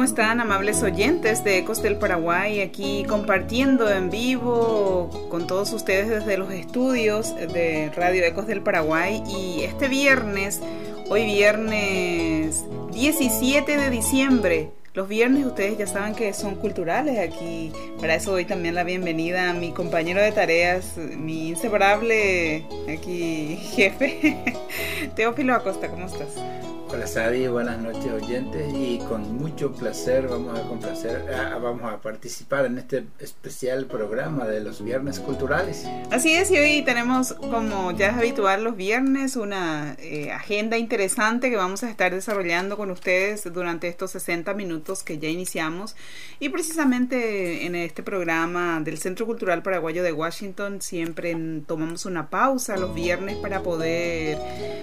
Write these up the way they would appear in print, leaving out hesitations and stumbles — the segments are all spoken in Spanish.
¿Cómo están, amables oyentes de Ecos del Paraguay? Aquí compartiendo en vivo con todos ustedes desde los estudios de Radio Ecos del Paraguay. Y este viernes, hoy viernes 17 de diciembre, los viernes ustedes ya saben que son culturales aquí. Para eso doy también la bienvenida a mi compañero de tareas, mi inseparable aquí jefe, Teófilo Acosta. ¿Cómo estás? Hola Sadi, buenas noches oyentes, y con mucho placer vamos a participar en este especial programa de los Viernes Culturales. Así es, y hoy tenemos, como ya es habitual los viernes, una agenda interesante que vamos a estar desarrollando con ustedes durante estos 60 minutos que ya iniciamos. Y precisamente en este programa del Centro Cultural Paraguayo de Washington siempre tomamos una pausa los viernes para poder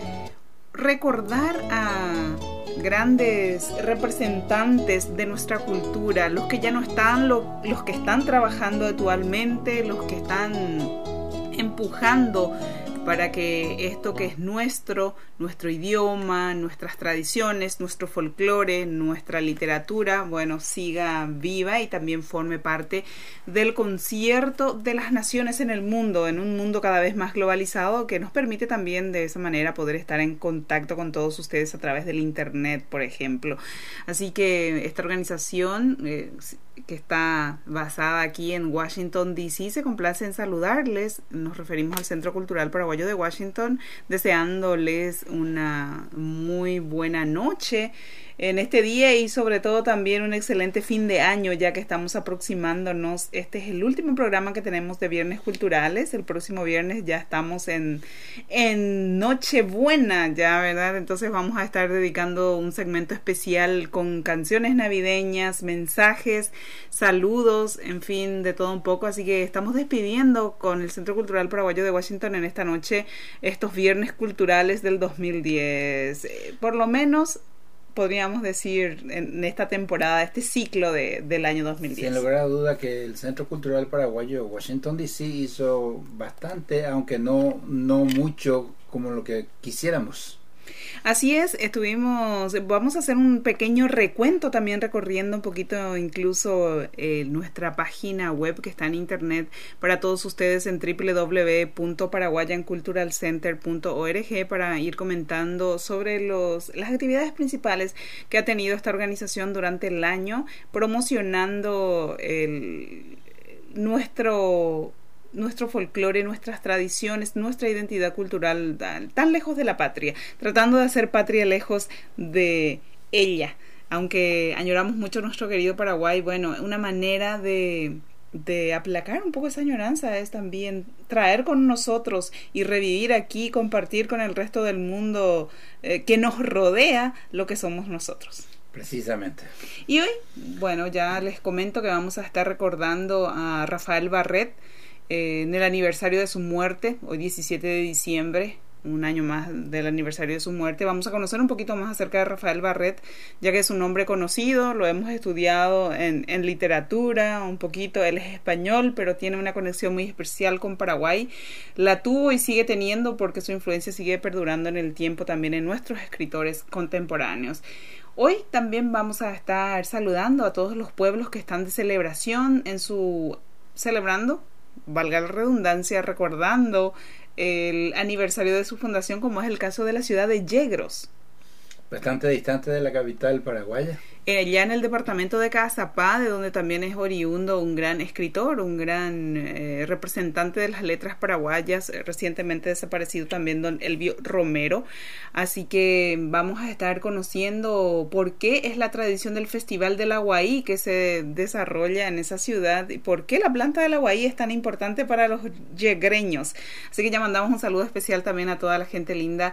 recordar a grandes representantes de nuestra cultura, los que ya no están, los que están trabajando actualmente, los que están empujando para que esto que es nuestro idioma, nuestras tradiciones, nuestro folclore, nuestra literatura, bueno, siga viva y también forme parte del concierto de las naciones en el mundo, en un mundo cada vez más globalizado que nos permite también de esa manera poder estar en contacto con todos ustedes a través del internet, por ejemplo. Así que esta organización que está basada aquí en Washington, D.C., se complace en saludarles. Nos referimos al Centro Cultural Paraguayo de Washington, deseándoles una muy buena noche en este día y sobre todo también un excelente fin de año, ya que estamos aproximándonos. Este es el último programa que tenemos de Viernes Culturales. El próximo viernes ya estamos en Nochebuena, ya, ¿verdad? Entonces vamos a estar dedicando un segmento especial con canciones navideñas, mensajes, saludos, en fin, de todo un poco. Así que estamos despidiendo con el Centro Cultural Paraguayo de Washington en esta noche estos Viernes Culturales del 2010. Por lo menos podríamos decir en esta temporada, este ciclo del año 2010. Sin lugar a duda que el Centro Cultural Paraguayo de Washington D.C. hizo bastante, aunque no mucho como lo que quisiéramos. Así es, vamos a hacer un pequeño recuento también recorriendo un poquito incluso nuestra página web que está en internet para todos ustedes en www.paraguayanculturalcenter.org para ir comentando sobre las actividades principales que ha tenido esta organización durante el año, promocionando nuestro folclore, nuestras tradiciones, nuestra identidad cultural tan lejos de la patria, tratando de hacer patria lejos de ella. Aunque añoramos mucho nuestro querido Paraguay, bueno, una manera de aplacar un poco esa añoranza es también traer con nosotros y revivir aquí, compartir con el resto del mundo que nos rodea lo que somos nosotros. Precisamente. Y hoy, bueno, ya les comento que vamos a estar recordando a Rafael Barret en el aniversario de su muerte, hoy 17 de diciembre, un año más del aniversario de su muerte. Vamos a conocer un poquito más acerca de Rafael Barret, ya que es un nombre conocido, lo hemos estudiado en literatura un poquito. Él es español, pero tiene una conexión muy especial con Paraguay. La tuvo y sigue teniendo porque su influencia sigue perdurando en el tiempo también en nuestros escritores contemporáneos. Hoy también vamos a estar saludando a todos los pueblos que están de celebración celebrando, valga la redundancia, recordando el aniversario de su fundación, como es el caso de la ciudad de Yegros. Bastante distante de la capital paraguaya. Allá en el departamento de Caazapá, de donde también es oriundo un gran escritor, un gran representante de las letras paraguayas, recientemente desaparecido también don Elvio Romero. Así que vamos a estar conociendo por qué es la tradición del Festival del Aguaí que se desarrolla en esa ciudad y por qué la planta del aguaí es tan importante para los yegreños. Así que ya mandamos un saludo especial también a toda la gente linda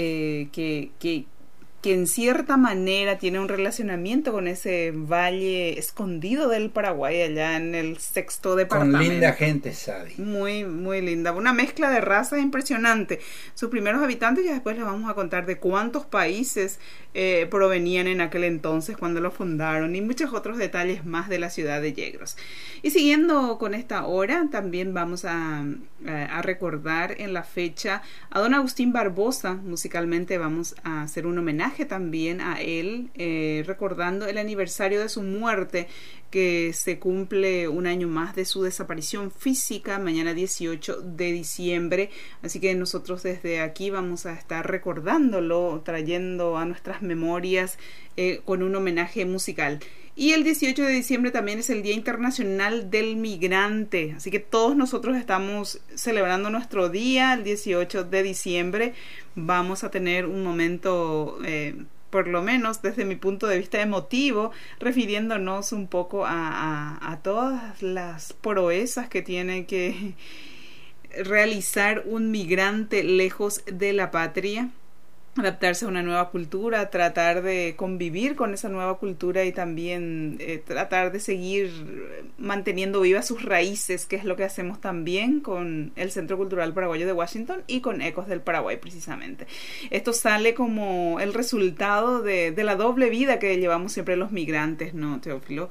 que en cierta manera tiene un relacionamiento con ese valle escondido del Paraguay, allá en el 6º departamento. Con linda gente, Sadi. Muy, muy linda. Una mezcla de razas impresionante. Sus primeros habitantes, ya después les vamos a contar de cuántos países provenían en aquel entonces cuando lo fundaron y muchos otros detalles más de la ciudad de Yegros. Y siguiendo con esta hora, también vamos a recordar en la fecha a don Agustín Barbosa. Musicalmente vamos a hacer un homenaje homenaje también a él, recordando el aniversario de su muerte, que se cumple un año más de su desaparición física, mañana 18 de diciembre. Así que nosotros desde aquí vamos a estar recordándolo, trayendo a nuestras memorias con un homenaje musical. Y el 18 de diciembre también es el Día Internacional del Migrante, así que todos nosotros estamos celebrando nuestro día. El 18 de diciembre vamos a tener un momento, por lo menos desde mi punto de vista emotivo, refiriéndonos un poco a todas las proezas que tiene que realizar un migrante lejos de la patria. Adaptarse a una nueva cultura, tratar de convivir con esa nueva cultura y también tratar de seguir manteniendo vivas sus raíces, que es lo que hacemos también con el Centro Cultural Paraguayo de Washington y con Ecos del Paraguay precisamente. Esto sale como el resultado de la doble vida que llevamos siempre los migrantes, ¿no, Teófilo?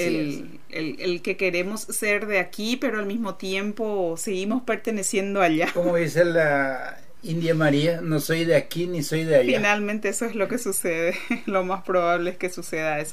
El que queremos ser de aquí, pero al mismo tiempo seguimos perteneciendo allá. Como dice la India María, no soy de aquí ni soy de allá. Finalmente eso es lo que sucede, lo más probable es que suceda eso.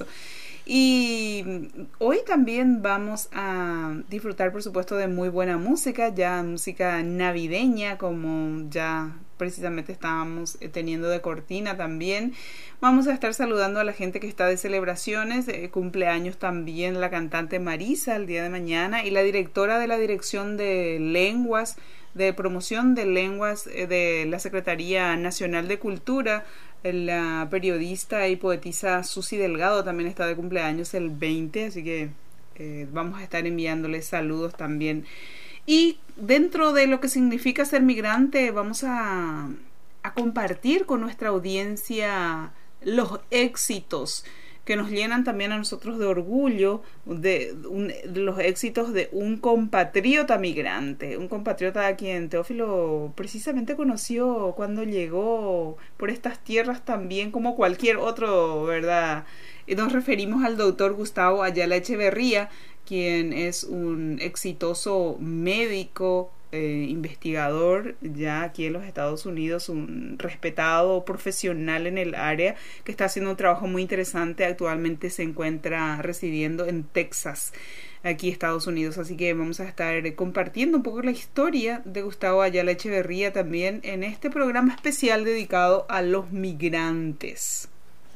Y hoy también vamos a disfrutar, por supuesto, de muy buena música, ya música navideña, como ya precisamente estábamos teniendo de cortina también. Vamos a estar saludando a la gente que está de celebraciones, cumpleaños también la cantante Marisa el día de mañana, y la directora de la Dirección de Lenguas, de Promoción de Lenguas de la Secretaría Nacional de Cultura, la periodista y poetisa Susi Delgado también está de cumpleaños el 20, así que vamos a estar enviándoles saludos también. Y dentro de lo que significa ser migrante, vamos a compartir con nuestra audiencia los éxitos que nos llenan también a nosotros de orgullo, de los éxitos de un compatriota migrante, un compatriota a quien Teófilo precisamente conoció cuando llegó por estas tierras también como cualquier otro, ¿verdad? Y nos referimos al doctor Gustavo Ayala Echeverría, quien es un exitoso médico, investigador ya aquí en los Estados Unidos, un respetado profesional en el área que está haciendo un trabajo muy interesante. Actualmente se encuentra residiendo en Texas, aquí Estados Unidos, así que vamos a estar compartiendo un poco la historia de Gustavo Ayala Echeverría también en este programa especial dedicado a los migrantes.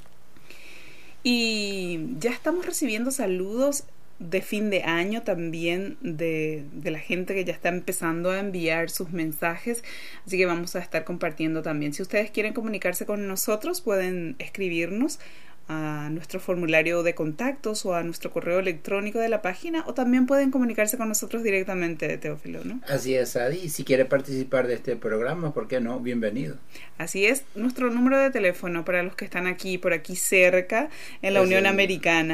Y ya estamos recibiendo saludos de fin de año también de la gente que ya está empezando a enviar sus mensajes, así que vamos a estar compartiendo también. Si ustedes quieren comunicarse con nosotros, pueden escribirnos a nuestro formulario de contactos o a nuestro correo electrónico de la página, o también pueden comunicarse con nosotros directamente, Teófilo, ¿no? Así es, Adi, y si quiere participar de este programa, ¿por qué no? Bienvenido. Así es, nuestro número de teléfono para los que están aquí, por aquí cerca, en la Unión Americana.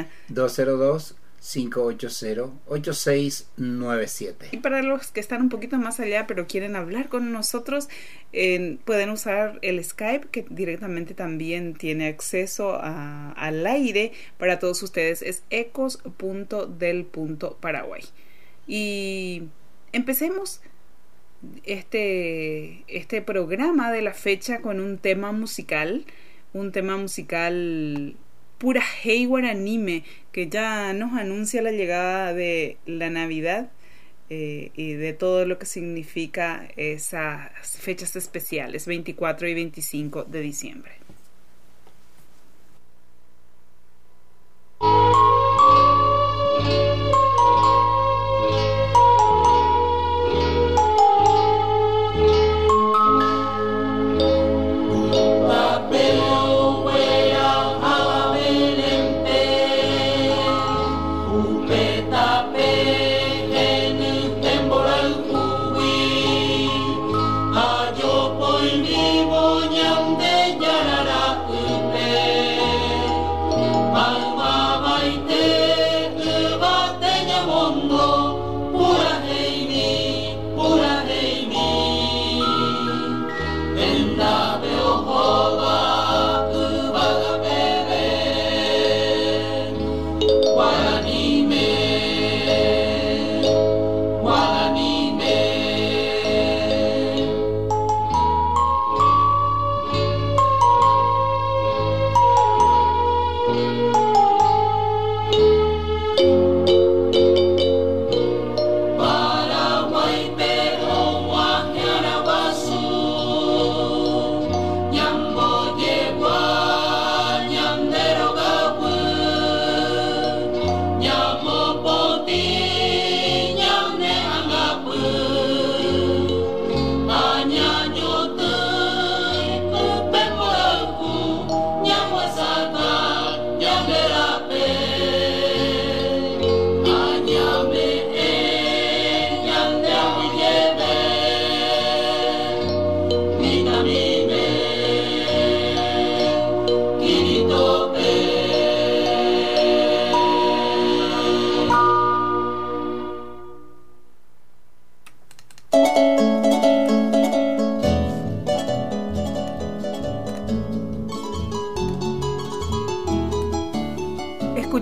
202-580-8697. Y para los que están un poquito más allá pero quieren hablar con nosotros, pueden usar el Skype, que directamente también tiene acceso al aire para todos ustedes. Es ecos.del.paraguay. Y empecemos este programa de la fecha con un tema musical pura Heiwar anime, que ya nos anuncia la llegada de la Navidad y de todo lo que significa esas fechas especiales, 24 y 25 de diciembre. Yo por mi boñán de Yarara.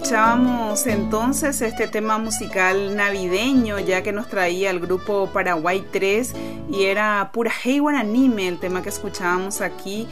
escuchábamos entonces este tema musical navideño, ya que nos traía el grupo Paraguay 3 y era Purajey Guaranime. El tema que escuchábamos aquí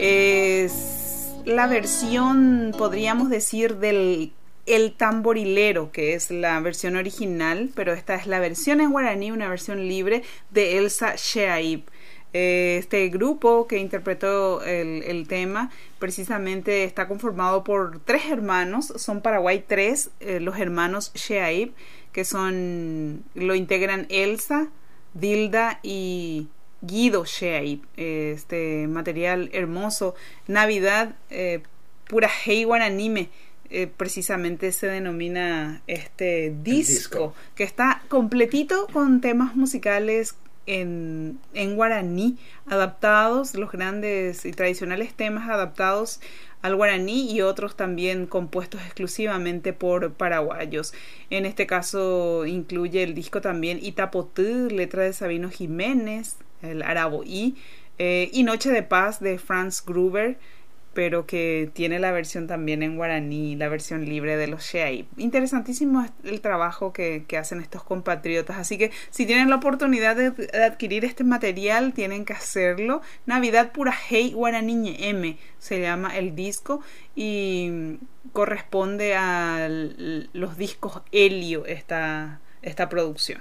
es la versión, podríamos decir, del El Tamborilero, que es la versión original, pero esta es la versión en guaraní, una versión libre de Elsa Sheaib. Este grupo que interpretó el tema precisamente está conformado por 3 hermanos, son Paraguay 3, los hermanos Sheaib, que lo integran Elsa, Dilda y Guido Sheaib. Este material hermoso, Navidad, Purajey Guaranime, precisamente se denomina este disco, que está completito con temas musicales en guaraní, adaptados, los grandes y tradicionales temas adaptados al guaraní y otros también compuestos exclusivamente por paraguayos. En este caso incluye el disco también Itapotú, letra de Sabino Jiménez, el Araboí, y Noche de Paz de Franz Gruber, pero que tiene la versión también en guaraní, la versión libre de los Sheaib. Interesantísimo el trabajo que hacen estos compatriotas, así que si tienen la oportunidad de adquirir este material, tienen que hacerlo. Navidad Purajey Guaraniñe M se llama el disco y corresponde a los discos Helio esta producción.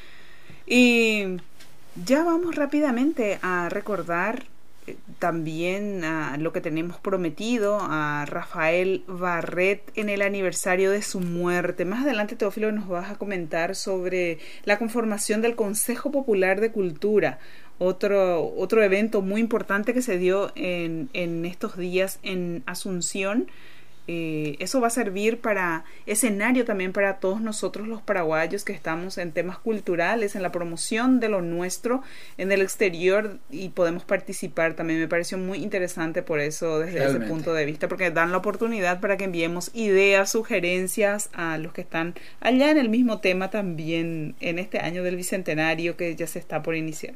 Y ya vamos rápidamente a recordar también a lo que tenemos prometido, a Rafael Barret en el aniversario de su muerte. Más adelante, Teófilo, nos vas a comentar sobre la conformación del Consejo Popular de Cultura, otro evento muy importante que se dio en estos días en Asunción. Eso va a servir para escenario también para todos nosotros los paraguayos que estamos en temas culturales, en la promoción de lo nuestro en el exterior, y podemos participar también. Me pareció muy interesante por eso, desde ese punto de vista, porque dan la oportunidad para que enviemos ideas, sugerencias a los que están allá en el mismo tema también en este año del Bicentenario que ya se está por iniciar.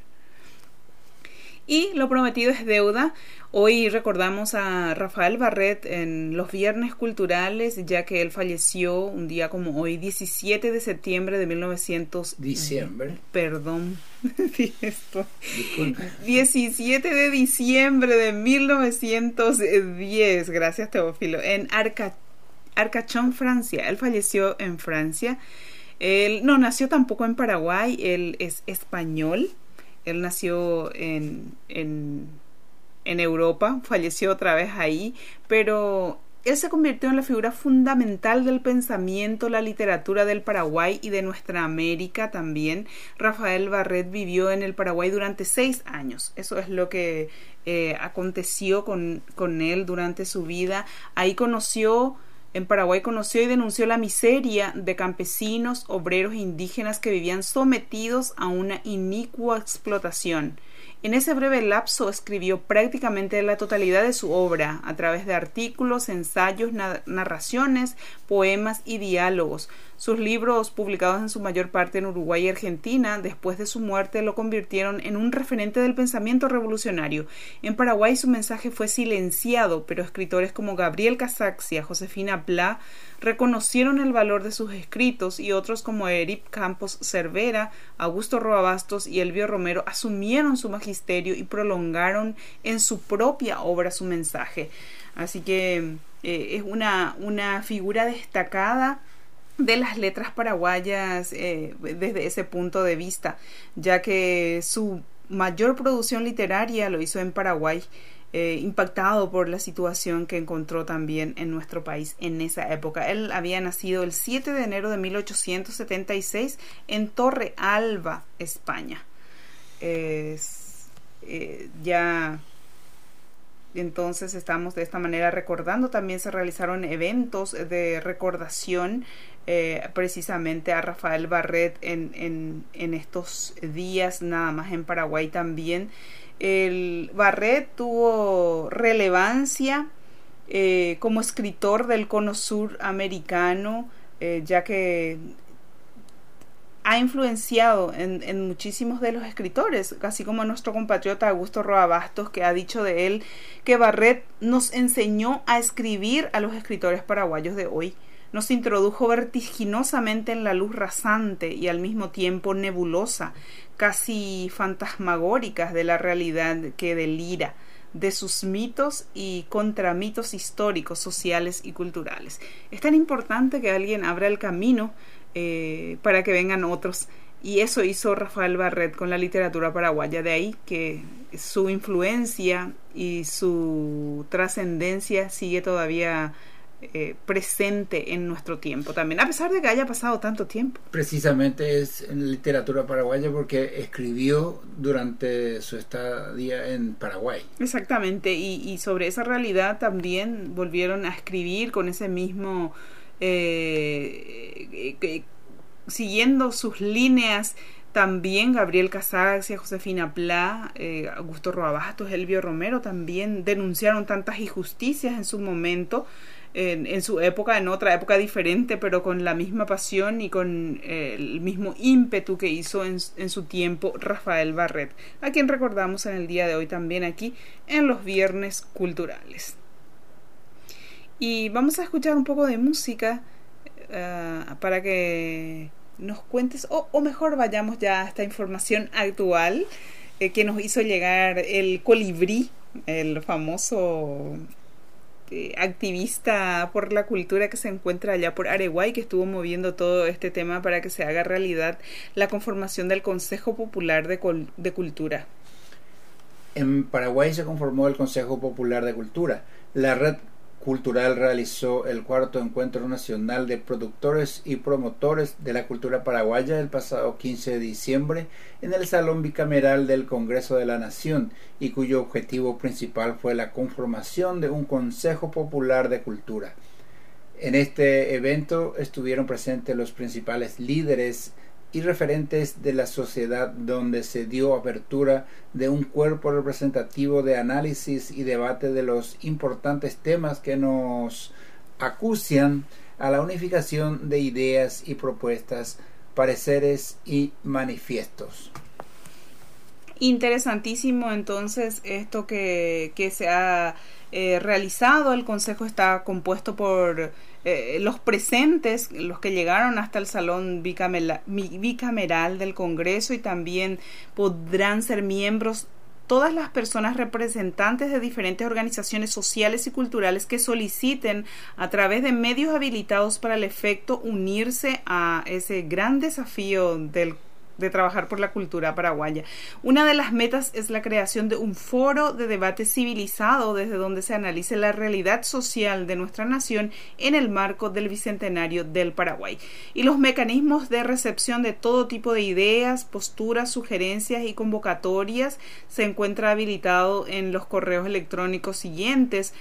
Y lo prometido es deuda. Hoy recordamos a Rafael Barret en los Viernes Culturales, ya que él falleció un día como hoy, 17 de septiembre de 1900. Diciembre. Perdón. Disculpa. 17 de diciembre de 1910. Gracias, Teófilo. En Arcachon, Francia. Él falleció en Francia. Él no nació tampoco en Paraguay. Él es español. Él nació en Europa, falleció otra vez ahí, pero él se convirtió en la figura fundamental del pensamiento, la literatura del Paraguay y de nuestra América también. Rafael Barret vivió en el Paraguay durante 6 años. Eso es lo que aconteció con él durante su vida. En Paraguay conoció y denunció la miseria de campesinos, obreros e indígenas que vivían sometidos a una inicua explotación. En ese breve lapso escribió prácticamente la totalidad de su obra, a través de artículos, ensayos, narraciones, poemas y diálogos. Sus libros, publicados en su mayor parte en Uruguay y Argentina, después de su muerte lo convirtieron en un referente del pensamiento revolucionario. En Paraguay su mensaje fue silenciado, pero escritores como Gabriel Casaxia, Josefina Pla, reconocieron el valor de sus escritos, y otros como Erip Campos Cervera, Augusto Roa Bastos y Elvio Romero asumieron su magisterio y prolongaron en su propia obra su mensaje. Así que es una figura destacada de las letras paraguayas desde ese punto de vista, ya que su mayor producción literaria lo hizo en Paraguay, impactado por la situación que encontró también en nuestro país en esa época. Él había nacido el 7 de enero de 1876 en Torre Alba, España. Ya entonces estamos de esta manera recordando. También se realizaron eventos de recordación precisamente a Rafael Barret en estos días, nada más en Paraguay también. El Barret tuvo relevancia como escritor del cono sur americano, ya que ha influenciado en muchísimos de los escritores, así como nuestro compatriota Augusto Roa Bastos, que ha dicho de él que Barret nos enseñó a escribir a los escritores paraguayos de hoy. nos introdujo vertiginosamente en la luz rasante y al mismo tiempo nebulosa, casi fantasmagóricas de la realidad que delira, de sus mitos y contramitos históricos, sociales y culturales. Es tan importante que alguien abra el camino para que vengan otros, y eso hizo Rafael Barret con la literatura paraguaya. De ahí que su influencia y su trascendencia sigue todavía presente en nuestro tiempo también, a pesar de que haya pasado tanto tiempo. Precisamente es en literatura paraguaya porque escribió durante su estadía en Paraguay. Exactamente, y sobre esa realidad también volvieron a escribir con ese mismo siguiendo sus líneas. También Gabriel Casaxia, Josefina Pla, Augusto Roa Bastos, Elvio Romero también denunciaron tantas injusticias en su momento, en su época, en otra época diferente, pero con la misma pasión y con el mismo ímpetu que hizo en su tiempo Rafael Barret, a quien recordamos en el día de hoy también aquí en los Viernes Culturales. Y vamos a escuchar un poco de música para que nos cuentes, o mejor vayamos ya a esta información actual que nos hizo llegar el Colibrí, el famoso activista por la cultura que se encuentra allá por Areguay, que estuvo moviendo todo este tema para que se haga realidad la conformación del Consejo Popular de Cultura. En Paraguay se conformó el Consejo Popular de Cultura. La red cultural realizó el 4º Encuentro Nacional de Productores y Promotores de la Cultura Paraguaya el pasado 15 de diciembre en el Salón Bicameral del Congreso de la Nación, y cuyo objetivo principal fue la conformación de un Consejo Popular de Cultura. En este evento estuvieron presentes los principales líderes y referentes de la sociedad, donde se dio apertura de un cuerpo representativo de análisis y debate de los importantes temas que nos acucian a la unificación de ideas y propuestas, pareceres y manifiestos. Interesantísimo entonces esto que se ha realizado. El Consejo está compuesto por los presentes, los que llegaron hasta el Salón Bicameral del Congreso, y también podrán ser miembros todas las personas representantes de diferentes organizaciones sociales y culturales que soliciten a través de medios habilitados para el efecto unirse a ese gran desafío de trabajar por la cultura paraguaya. Una de las metas es la creación de un foro de debate civilizado desde donde se analice la realidad social de nuestra nación en el marco del Bicentenario del Paraguay, y los mecanismos de recepción de todo tipo de ideas, posturas, sugerencias y convocatorias se encuentra habilitado en los correos electrónicos siguientes: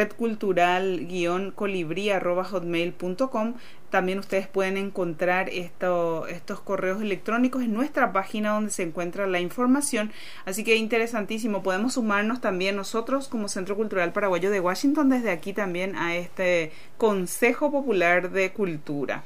redcultural-colibri@hotmail.com. También ustedes pueden encontrar estos correos electrónicos en nuestra página donde se encuentra la información. Así que interesantísimo. Podemos sumarnos también nosotros como Centro Cultural Paraguayo de Washington desde aquí también a este Consejo Popular de Cultura.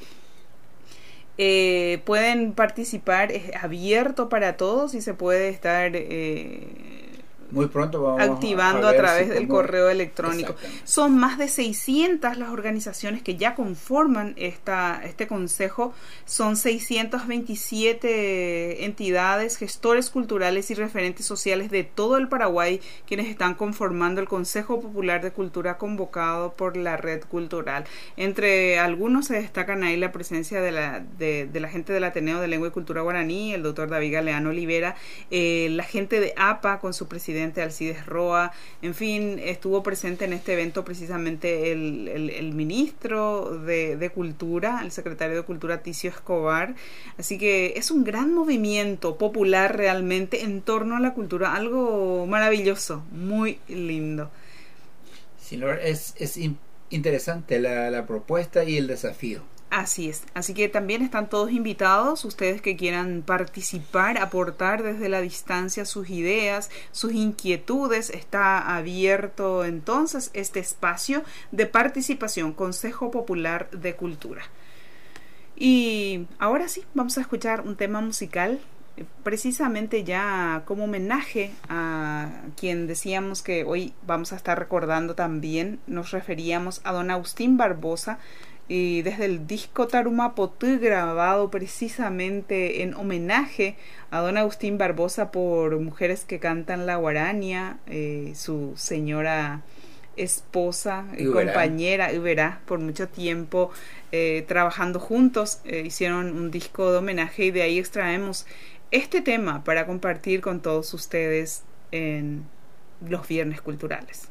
Pueden participar, es abierto para todos y se puede estar muy pronto vamos activando a través del correo electrónico. Son más de 600 las organizaciones que ya conforman este consejo. Son 627 entidades, gestores culturales y referentes sociales de todo el Paraguay quienes están conformando el Consejo Popular de Cultura convocado por la Red Cultural. Entre algunos se destacan ahí la presencia de la gente del Ateneo de Lengua y Cultura Guaraní, el doctor David Galeano Olivera, la gente de APA con su presidente Alcides Roa. En fin, estuvo presente en este evento precisamente el ministro de Cultura, el secretario de Cultura Ticio Escobar. Así que es un gran movimiento popular realmente en torno a la cultura, algo maravilloso, muy lindo. Sí, es interesante la propuesta y el desafío. Así es, así que también están todos invitados, ustedes que quieran participar, aportar desde la distancia sus ideas, sus inquietudes. Está abierto entonces este espacio de participación, Consejo Popular de Cultura. Y ahora sí, vamos a escuchar un tema musical, precisamente ya como homenaje a quien decíamos que hoy vamos a estar recordando también. Nos referíamos a don Agustín Barbosa, y desde el disco Tarumapotú, grabado precisamente en homenaje a don Agustín Barbosa por Mujeres que Cantan la Guarania, su señora esposa y compañera Iberá, por mucho tiempo trabajando juntos, hicieron un disco de homenaje y de ahí extraemos este tema para compartir con todos ustedes en los viernes culturales.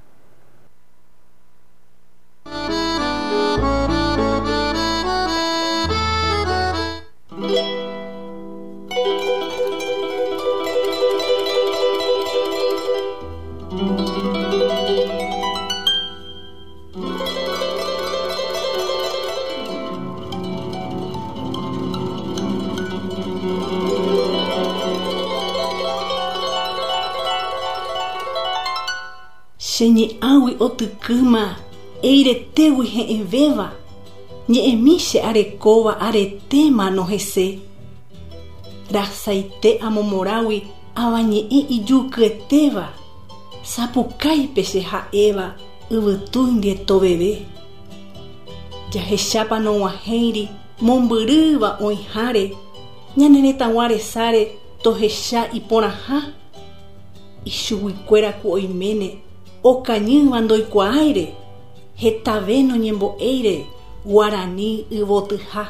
Xeni awi otukuma eire tewi he enveva nye emishe arekova aretema no hese rasaite amomorawi awañe ijuketeva sapukai peshe haeva yvytúndie toveve jahechápa nog̃uahẽiri mombyryva oĩháre ñaneretãguaresare tohecha iporãha ichuguikuéraku oiméne okañýva ndoikuaáire hetave noñembo'éire Guarani yvotyha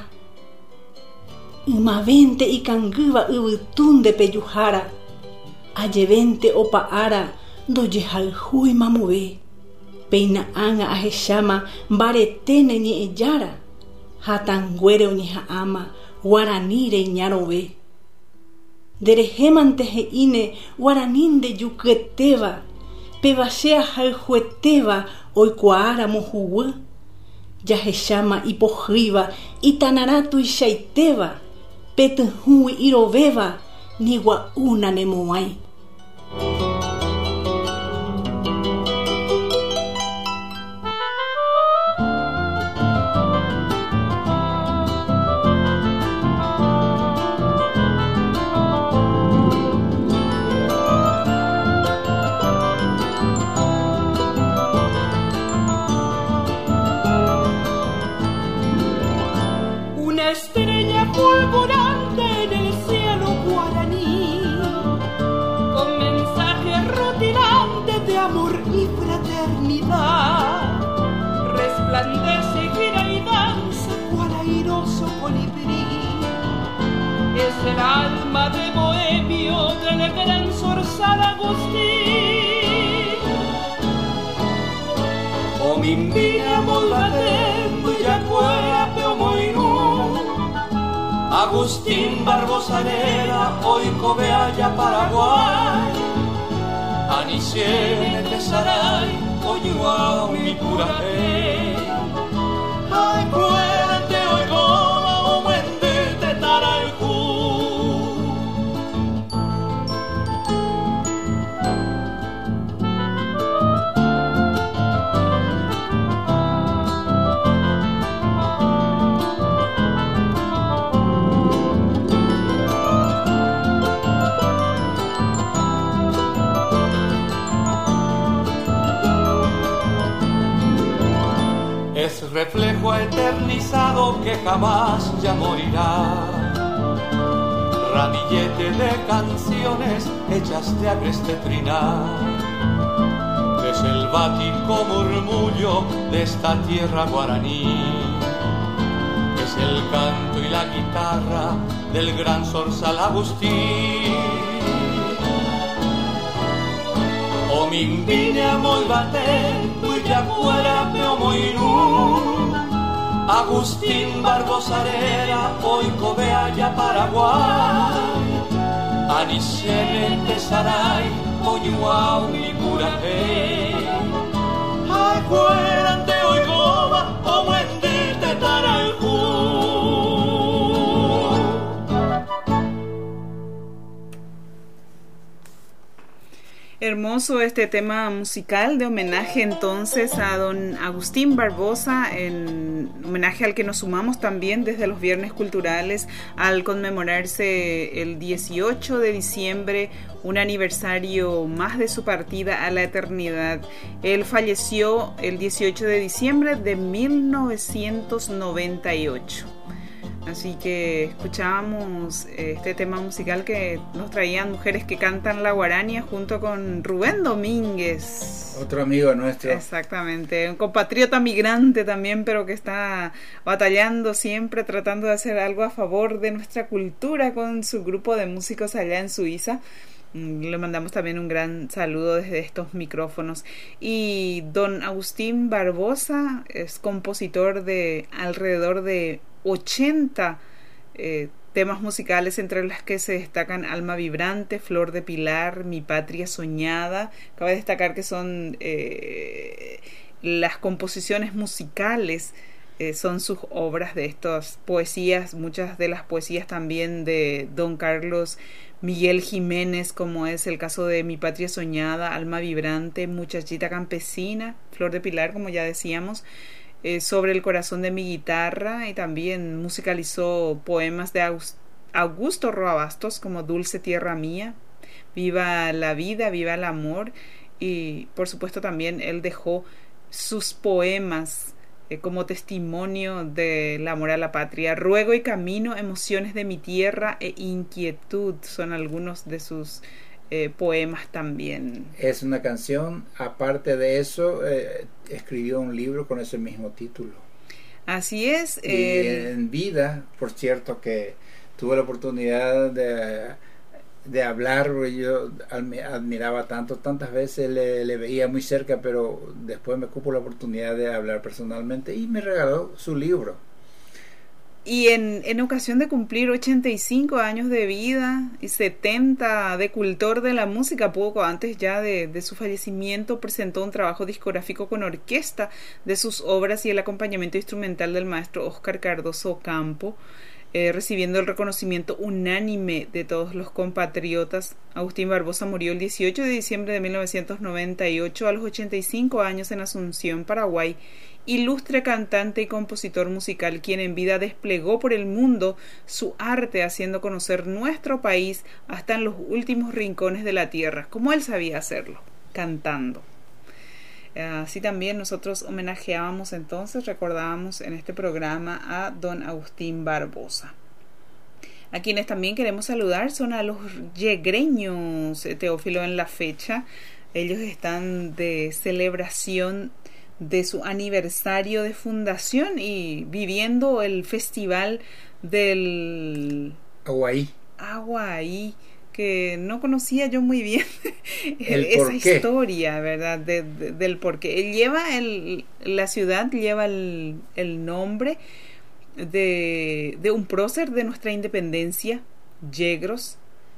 ymavénte ikangýva yvytúnde pejuhára ajevénte opa'ára ndojehayhúi mamove peina'ãnga ahecháma mbareténe ñe'ẽjára ha tanguére oñeha'ãma Guaraníre iñarove nderehémante he'íne Guaranínde jukyetéva pevache ahayhuetéva oikuaára mohuguy jahecháma ipohýiva itanara tuichaitéva petyhũgui irovéva nigua'úna nemovãi. Resplandece, gira y danza cual airoso colibrí. Es el alma de bohemio del gran zorzal Agustín. O mimbina molvatendo ya cuepe o moinú. Agustín Barbosa Arera, hoy Cobeaya, Paraguay. Anisiene de Saray, Oyuao, mi curajé. Ay, cuérate, oigo, o muendete, tarayjú. Es reflejo eternizado que jamás ya morirá. Ramillete de canciones hechas de agreste trinar. Es el bático murmullo de esta tierra guaraní. Es el canto y la guitarra del gran zorzal Agustín. O mimbine a molbate, ya fuera peo moinú. Agustín Barbosa Arera, hoy Cobeaya, Paraguay. Anisene de Saray, Oyuao, mi curajé. Ay, cuérate, oigoba, o muendite, tarayjú. hermoso este tema musical de homenaje entonces a don Agustín Barbosa, en homenaje al que nos sumamos también desde los Viernes Culturales al conmemorarse el 18 de diciembre, un aniversario más de su partida a la eternidad. Él falleció el 18 de diciembre de 1998. Así que escuchábamos este tema musical que nos traían Mujeres que Cantan la Guarania junto con Rubén Domínguez. Otro amigo nuestro. Exactamente, un compatriota migrante también, pero que está batallando siempre, tratando de hacer algo a favor de nuestra cultura con su grupo de músicos allá en Suiza. Le mandamos también un gran saludo desde estos micrófonos. Y don Agustín Barbosa es compositor de alrededor de 80 temas musicales, entre las que se destacan Alma Vibrante, Flor de Pilar, Mi Patria Soñada. Cabe destacar que son las composiciones musicales, son sus obras de estas poesías, muchas de las poesías también de don Carlos Miguel Jiménez, como es el caso de Mi Patria Soñada, Alma Vibrante, Muchachita Campesina, Flor de Pilar, como ya decíamos, Sobre el Corazón de mi Guitarra, y también musicalizó poemas de Augusto Roa Bastos como Dulce Tierra Mía, Viva la Vida, Viva el Amor, y por supuesto también él dejó sus poemas como testimonio del amor a la patria. Ruego y Camino, Emociones de mi Tierra e Inquietud son algunos de sus poemas también. Es una canción. Aparte de eso, escribió un libro con ese mismo título. Así es. Y en vida, por cierto, que tuve la oportunidad de hablar, yo admiraba tantas veces le veía muy cerca, pero después me cupo la oportunidad de hablar personalmente y me regaló su libro. Y en ocasión de cumplir 85 años de vida y 70 de cultor de la música, poco antes ya de su fallecimiento, presentó un trabajo discográfico con orquesta de sus obras y el acompañamiento instrumental del maestro Óscar Cardoso Campo, recibiendo el reconocimiento unánime de todos los compatriotas. Agustín Barbosa murió el 18 de diciembre de 1998 a los 85 años en Asunción, Paraguay. Ilustre cantante y compositor musical, quien en vida desplegó por el mundo su arte, haciendo conocer nuestro país hasta en los últimos rincones de la tierra, como él sabía hacerlo, cantando. Así también nosotros homenajeábamos entonces, recordábamos en este programa a don Agustín Barbosa. A quienes también queremos saludar son a los yegreños, Teófilo, en la fecha. Ellos están de celebración de su aniversario de fundación y viviendo el festival del Aguaí, que no conocía yo muy bien esa historia, ¿verdad? Del porqué. Él lleva la ciudad lleva el nombre de un prócer de nuestra independencia, Yegros,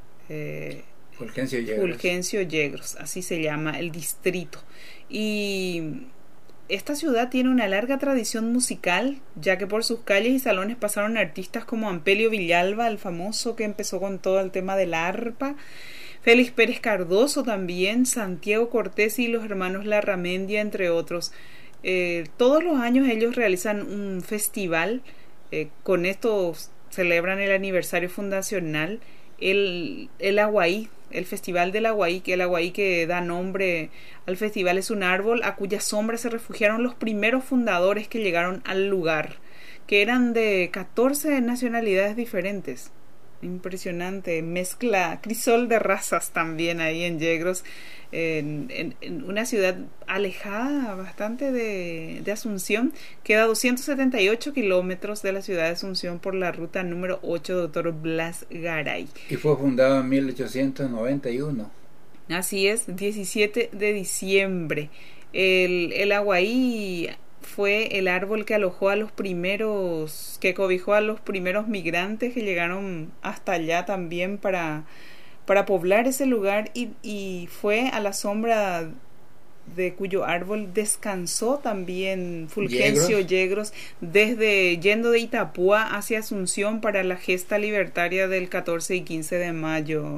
Fulgencio Yegros, así se llama el distrito. Y esta ciudad tiene una larga tradición musical, ya que por sus calles y salones pasaron artistas como Ampelio Villalba, el famoso que empezó con todo el tema del arpa, Félix Pérez Cardoso también, Santiago Cortés y los hermanos Larramendia, entre otros. Todos los años ellos realizan un festival, con esto celebran el aniversario fundacional, el Aguaí, el Festival del Aguaí, que el Aguaí que da nombre al festival es un árbol a cuya sombra se refugiaron los primeros fundadores que llegaron al lugar, que eran de 14 nacionalidades diferentes. Impresionante, mezcla, crisol de razas también ahí en Yegros, en una ciudad alejada bastante de Asunción. Queda a 278 kilómetros de la ciudad de Asunción por la ruta número 8, Dr. Blas Garay. Y fue fundado en 1891. Así es, 17 de diciembre. El Aguaí fue el árbol que alojó a los primeros, que cobijó a los primeros migrantes que llegaron hasta allá también para poblar ese lugar, y fue a la sombra de cuyo árbol descansó también Fulgencio Yegros desde yendo de Itapúa hacia Asunción para la gesta libertaria del 14 y 15 de mayo.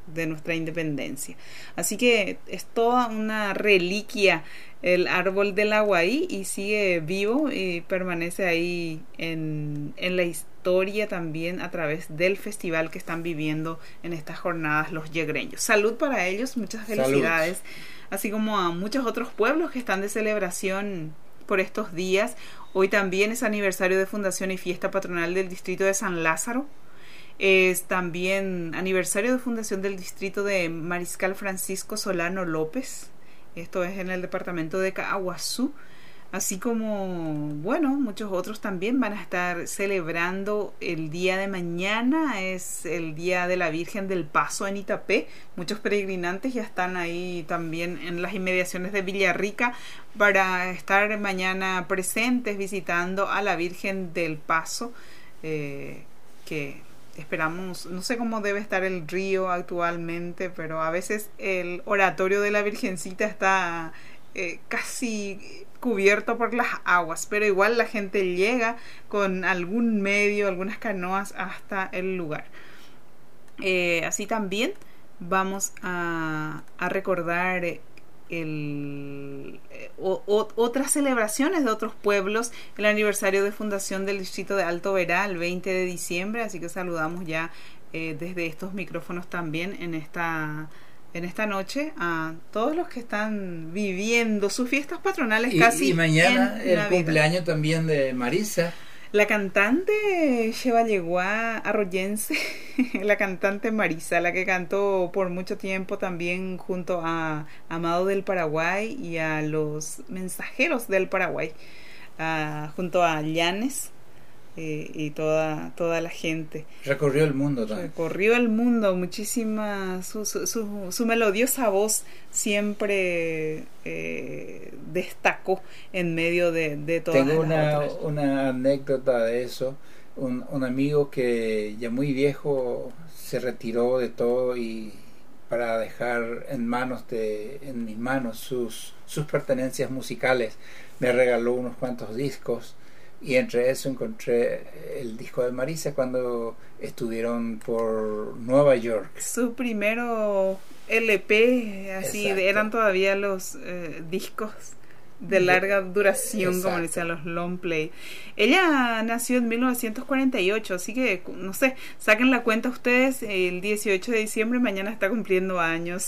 de nuestra independencia. Así que es toda una reliquia el árbol del Aguaí y sigue vivo y permanece ahí en la historia también a través del festival que están viviendo en estas jornadas los yegreños. Salud para ellos, muchas felicidades. Salud. Así como a muchos otros pueblos que están de celebración por estos días. Hoy también es aniversario de fundación y fiesta patronal del distrito de San Lázaro. Es también aniversario de fundación del distrito de Mariscal Francisco Solano López. Esto es en el departamento de Caaguazú. Así como, bueno, muchos otros también van a estar celebrando el día de mañana. Es el día de la Virgen del Paso en Itapé. Muchos peregrinantes ya están ahí también en las inmediaciones de Villarrica para estar mañana presentes visitando a la Virgen del Paso, que esperamos, no sé cómo debe estar el río actualmente, pero a veces el oratorio de la Virgencita está casi cubierto por las aguas, pero igual la gente llega con algún medio, algunas canoas hasta el lugar. Así también vamos a recordar otras celebraciones de otros pueblos, el aniversario de fundación del distrito de Alto Verá el 20 de diciembre, así que saludamos ya desde estos micrófonos también en esta noche a todos los que están viviendo sus fiestas patronales casi. Y mañana el cumpleaños también de Marisa, la cantante chevalleguá arroyense, la cantante Marisa, la que cantó por mucho tiempo también junto a Amado del Paraguay y a los Mensajeros del Paraguay, junto a Llanes. Y toda la gente recorrió el mundo también. Recorrió el mundo, muchísima su melodiosa voz siempre destacó en medio de todas. Tengo las una anécdota de eso. Un amigo que ya muy viejo se retiró de todo y para dejar en mis manos sus pertenencias musicales, me regaló unos cuantos discos. Y entre eso encontré el disco de Marisa cuando estuvieron por Nueva York. Su primero LP, así. Exacto. Eran todavía los discos de larga duración. Exacto. Como decían los long play. Ella nació en 1948, así que, no sé, saquen la cuenta ustedes, el 18 de diciembre, mañana está cumpliendo años.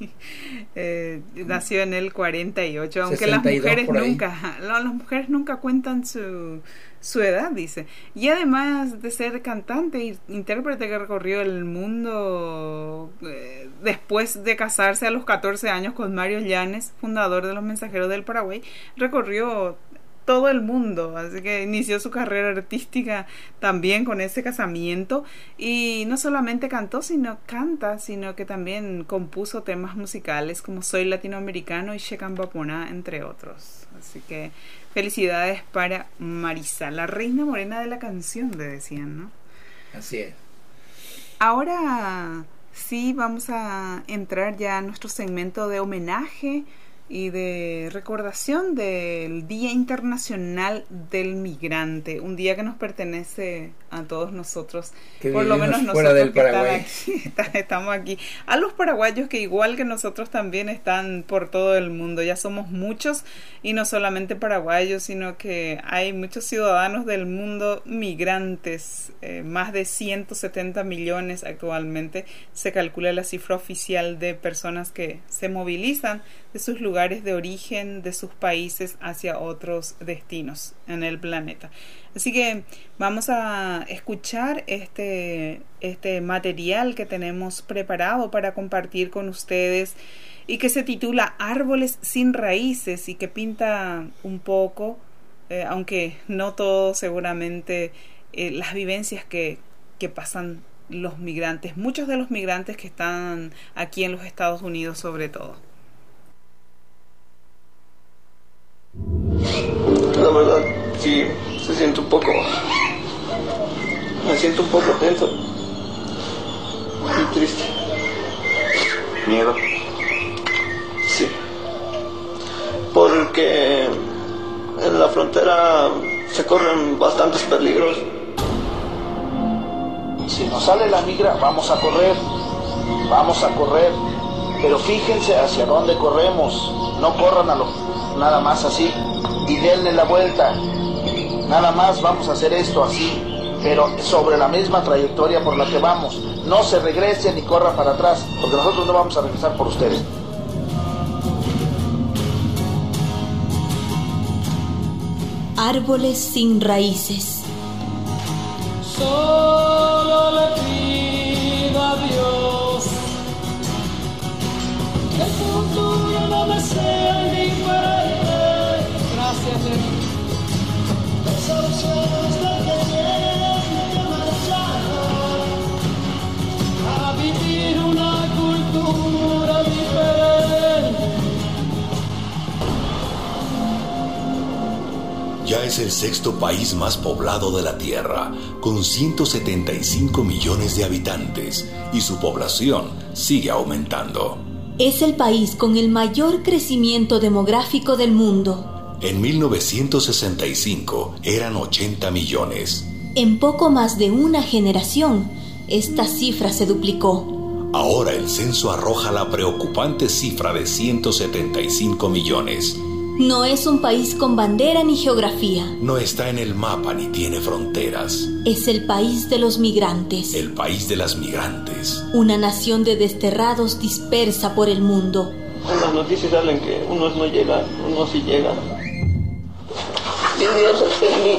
Nació en el 48, aunque las mujeres nunca cuentan su edad, dice. Y además de ser cantante e intérprete que recorrió el mundo después de casarse a los 14 años con Mario Llanes, fundador de los Mensajeros del Paraguay, recorrió todo el mundo, así que inició su carrera artística también con ese casamiento, y no solamente cantó, sino que también compuso temas musicales como Soy Latinoamericano y Checambaponá, entre otros. Así que felicidades para Marisa, la reina morena de la canción, le decían, ¿no? Así es. Ahora sí vamos a entrar ya a nuestro segmento de homenaje y de recordación del Día Internacional del Migrante, un día que nos pertenece a todos nosotros, que por lo menos nosotros fuera del que Paraguay. Estamos aquí, a los paraguayos que igual que nosotros también están por todo el mundo, ya somos muchos, y no solamente paraguayos, sino que hay muchos ciudadanos del mundo migrantes, más de 170 millones actualmente, se calcula la cifra oficial de personas que se movilizan de sus lugares de origen, de sus países hacia otros destinos en el planeta. Así que vamos a escuchar este material que tenemos preparado para compartir con ustedes y que se titula Árboles sin raíces, y que pinta un poco, aunque no todo, seguramente las vivencias que pasan los migrantes, muchos de los migrantes que están aquí en los Estados Unidos sobre todo. La verdad, sí, me siento un poco tenso y triste. ¿Miedo? Sí, porque en la frontera se corren bastantes peligros. Si nos sale la migra, vamos a correr. Vamos a correr, pero fíjense hacia dónde corremos. No corran nada más así y denle la vuelta. Nada más vamos a hacer esto así, pero sobre la misma trayectoria por la que vamos. No se regresen ni corran para atrás, porque nosotros no vamos a regresar por ustedes. Árboles sin raíces. Solo le pido a Dios que el futuro no me sea indiferente. Gracias, Dios. Desahuciados de que marcharon a vivir una cultura diferente. Ya es el sexto país más poblado de la Tierra, con 175 millones de habitantes, y su población sigue aumentando. Es el país con el mayor crecimiento demográfico del mundo. En 1965 eran 80 millones. En poco más de una generación, esta cifra se duplicó. Ahora el censo arroja la preocupante cifra de 175 millones. No es un país con bandera ni geografía. No está en el mapa ni tiene fronteras. Es el país de los migrantes. El país de las migrantes. Una nación de desterrados dispersa por el mundo. En las noticias salen que unos no llegan, unos sí llegan. Dios bendiga.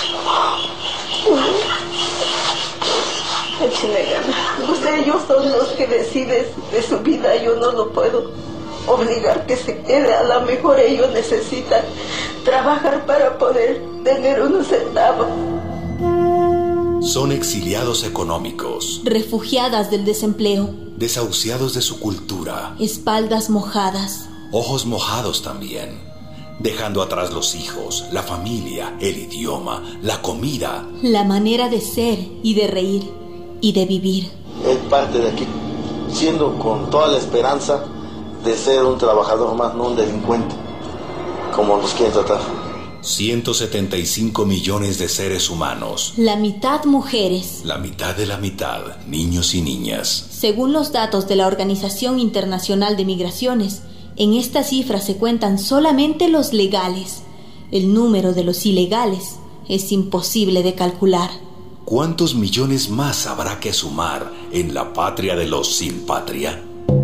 Échale ganas. Ellos son los que deciden de su vida. Yo no lo puedo obligar que se quede. A lo mejor ellos necesitan trabajar para poder tener unos centavos. Son exiliados económicos, refugiadas del desempleo, desahuciados de su cultura, espaldas mojadas, ojos mojados también, dejando atrás los hijos, la familia, el idioma, la comida, la manera de ser y de reír y de vivir. Es parte de aquí, siendo con toda la esperanza de ser un trabajador más, no un delincuente, como nos quieren tratar. 175 millones de seres humanos. La mitad mujeres. La mitad de la mitad, niños y niñas. Según los datos de la Organización Internacional de Migraciones, en esta cifra se cuentan solamente los legales. El número de los ilegales es imposible de calcular. ¿Cuántos millones más habrá que sumar en la patria de los sin patria?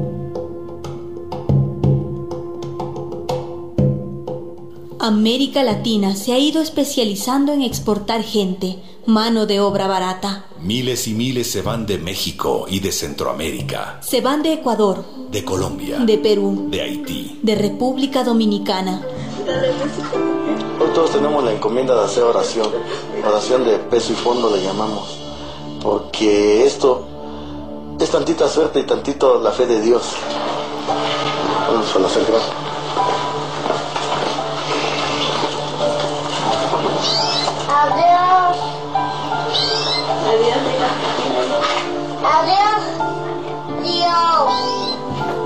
América Latina se ha ido especializando en exportar gente, mano de obra barata. Miles y miles se van de México y de Centroamérica. Se van de Ecuador, de Colombia, de Perú, de Haití, de República Dominicana. Nosotros tenemos la encomienda de hacer oración de peso y fondo le llamamos, porque esto es tantita suerte y tantito la fe de Dios. Vamos a hacer gracias. Adiós. Adiós, Adiós. Dios.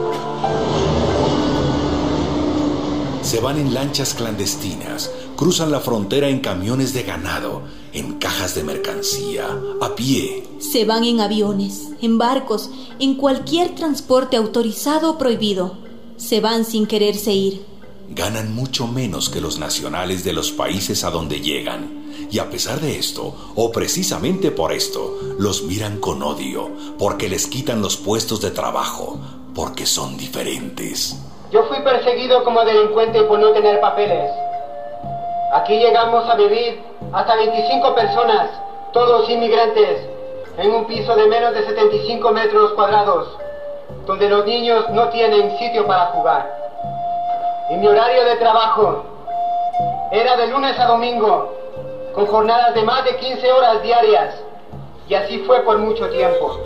Se van en lanchas clandestinas, cruzan la frontera en camiones de ganado, en cajas de mercancía, a pie. Se van en aviones, en barcos, en cualquier transporte autorizado o prohibido. Se van sin quererse ir. Ganan mucho menos que los nacionales de los países a donde llegan. Y a pesar de esto, o precisamente por esto, los miran con odio, porque les quitan los puestos de trabajo, porque son diferentes. Yo fui perseguido como delincuente por no tener papeles. Aquí llegamos a vivir hasta 25 personas, todos inmigrantes, en un piso de menos de 75 metros cuadrados, donde los niños no tienen sitio para jugar. Y mi horario de trabajo era de lunes a domingo, con jornadas de más de 15 horas diarias, y así fue por mucho tiempo.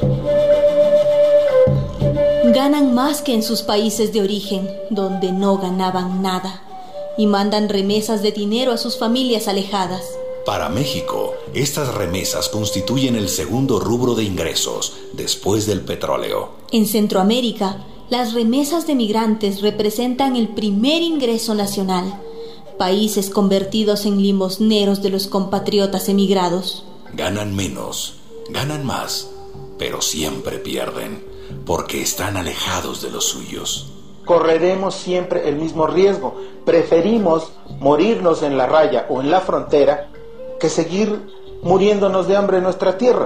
Ganan más que en sus países de origen, donde no ganaban nada, y mandan remesas de dinero a sus familias alejadas. Para México, estas remesas constituyen el segundo rubro de ingresos, después del petróleo. En Centroamérica, las remesas de migrantes representan el primer ingreso nacional, países convertidos en limosneros de los compatriotas emigrados. Ganan menos, ganan más, pero siempre pierden, porque están alejados de los suyos. Correremos siempre el mismo riesgo. Preferimos morirnos en la raya o en la frontera que seguir muriéndonos de hambre en nuestra tierra.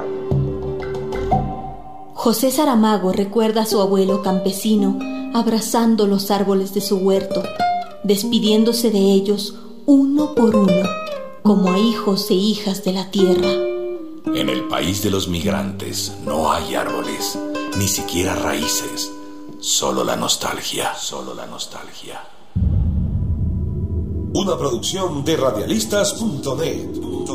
José Saramago recuerda a su abuelo campesino abrazando los árboles de su huerto, despidiéndose de ellos uno por uno, como a hijos e hijas de la tierra. En el país de los migrantes no hay árboles, ni siquiera raíces, solo la nostalgia, solo la nostalgia. Una producción de radialistas.net.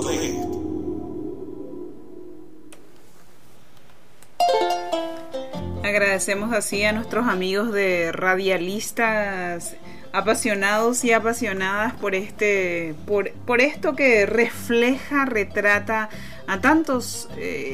Agradecemos así a nuestros amigos de Radialistas, apasionados y apasionadas por esto que refleja, retrata a tantos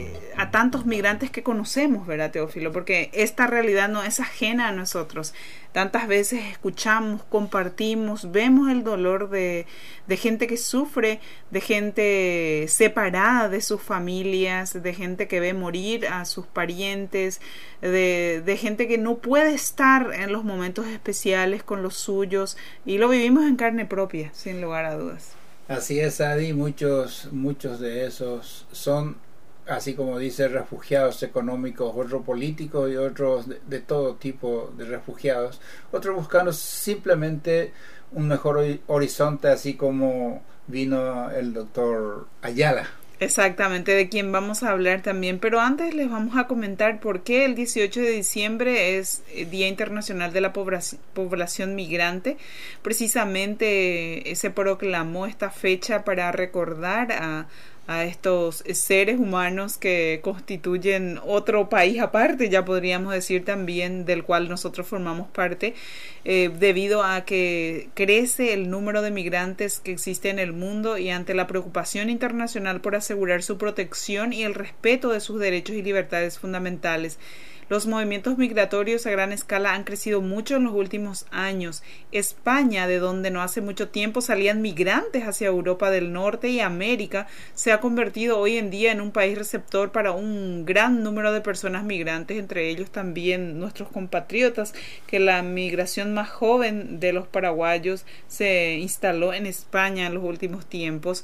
migrantes que conocemos, ¿verdad, Teófilo? Porque esta realidad no es ajena a nosotros. Tantas veces escuchamos, compartimos, vemos el dolor de gente que sufre, de gente separada de sus familias, de gente que ve morir a sus parientes, de gente que no puede estar en los momentos especiales con los suyos, y lo vivimos en carne propia, sin lugar a dudas. Así es, Adi, muchos de esos son, así como dice, refugiados económicos, otros políticos y otros de todo tipo de refugiados, otros buscando simplemente un mejor horizonte, así como vino el doctor Ayala. Exactamente, de quien vamos a hablar también, pero antes les vamos a comentar por qué el 18 de diciembre es Día Internacional de la Población Migrante. Precisamente se proclamó esta fecha para recordar a estos seres humanos que constituyen otro país aparte, ya podríamos decir también, del cual nosotros formamos parte, debido a que crece el número de migrantes que existe en el mundo, y ante la preocupación internacional por asegurar su protección y el respeto de sus derechos y libertades fundamentales. Los movimientos migratorios a gran escala han crecido mucho en los últimos años. España, de donde no hace mucho tiempo salían migrantes hacia Europa del Norte y América, se ha convertido hoy en día en un país receptor para un gran número de personas migrantes, entre ellos también nuestros compatriotas, que la migración más joven de los paraguayos se instaló en España en los últimos tiempos.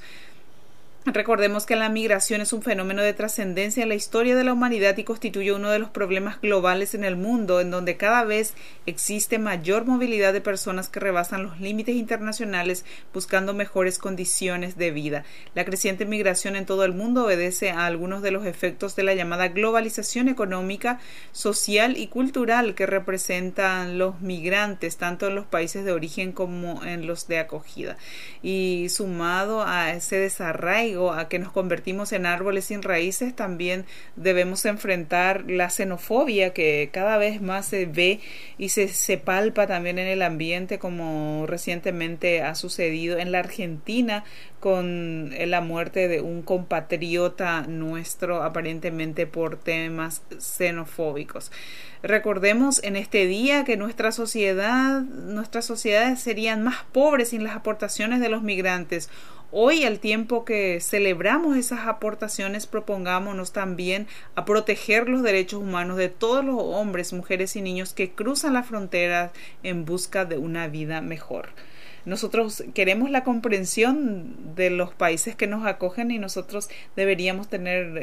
Recordemos que la migración es un fenómeno de trascendencia en la historia de la humanidad y constituye uno de los problemas globales en el mundo, en donde cada vez existe mayor movilidad de personas que rebasan los límites internacionales buscando mejores condiciones de vida. La creciente migración en todo el mundo obedece a algunos de los efectos de la llamada globalización económica, social y cultural que representan los migrantes, tanto en los países de origen como en los de acogida. Y sumado a ese desarraigo, a que nos convertimos en árboles sin raíces, también debemos enfrentar la xenofobia que cada vez más se ve y se palpa también en el ambiente, como recientemente ha sucedido en la Argentina con la muerte de un compatriota nuestro, aparentemente por temas xenofóbicos. Recordemos en este día que nuestras sociedades serían más pobres sin las aportaciones de los migrantes. Hoy, al tiempo que celebramos esas aportaciones, propongámonos también a proteger los derechos humanos de todos los hombres, mujeres y niños que cruzan las fronteras en busca de una vida mejor. Nosotros queremos la comprensión de los países que nos acogen, y nosotros deberíamos tener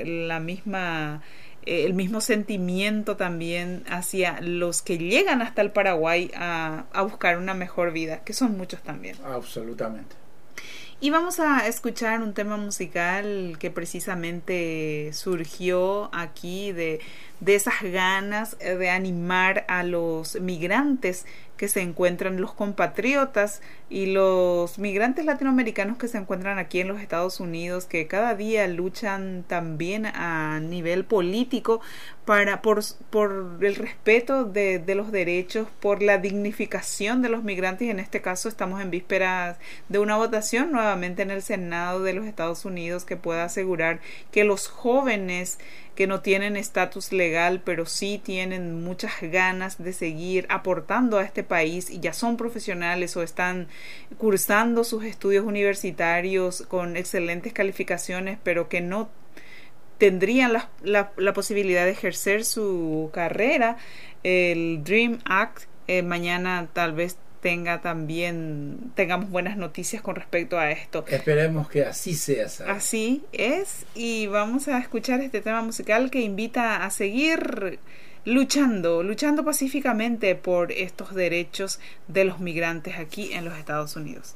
el mismo sentimiento también hacia los que llegan hasta el Paraguay a buscar una mejor vida, que son muchos también. Absolutamente. Y vamos a escuchar un tema musical que precisamente surgió aquí de esas ganas de animar a los migrantes que se encuentran, los compatriotas y los migrantes latinoamericanos que se encuentran aquí en los Estados Unidos, que cada día luchan también a nivel político por el respeto de los derechos, por la dignificación de los migrantes. Y en este caso estamos en vísperas de una votación nuevamente en el Senado de los Estados Unidos que pueda asegurar que los jóvenes que no tienen estatus legal, pero sí tienen muchas ganas de seguir aportando a este país y ya son profesionales o están cursando sus estudios universitarios con excelentes calificaciones, pero que no tendrían la posibilidad de ejercer su carrera. El Dream Act mañana tal vez tengamos buenas noticias con respecto a esto. Esperemos que así sea, ¿sabes? Así es, y vamos a escuchar este tema musical que invita a seguir luchando pacíficamente por estos derechos de los migrantes aquí en los Estados Unidos.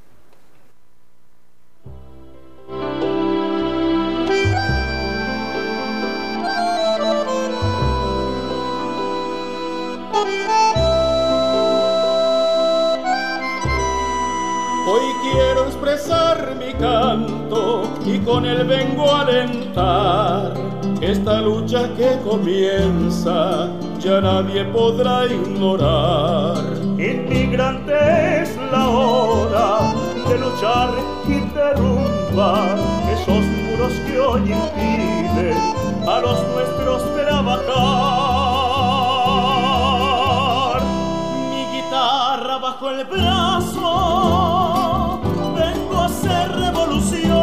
Hoy quiero expresar mi canto y con él vengo a alentar esta lucha que comienza, ya nadie podrá ignorar. Inmigrante, es la hora de luchar y derrumbar esos muros que hoy impiden a los nuestros trabajar. Mi guitarra bajo el brazo, vengo a hacer revolución.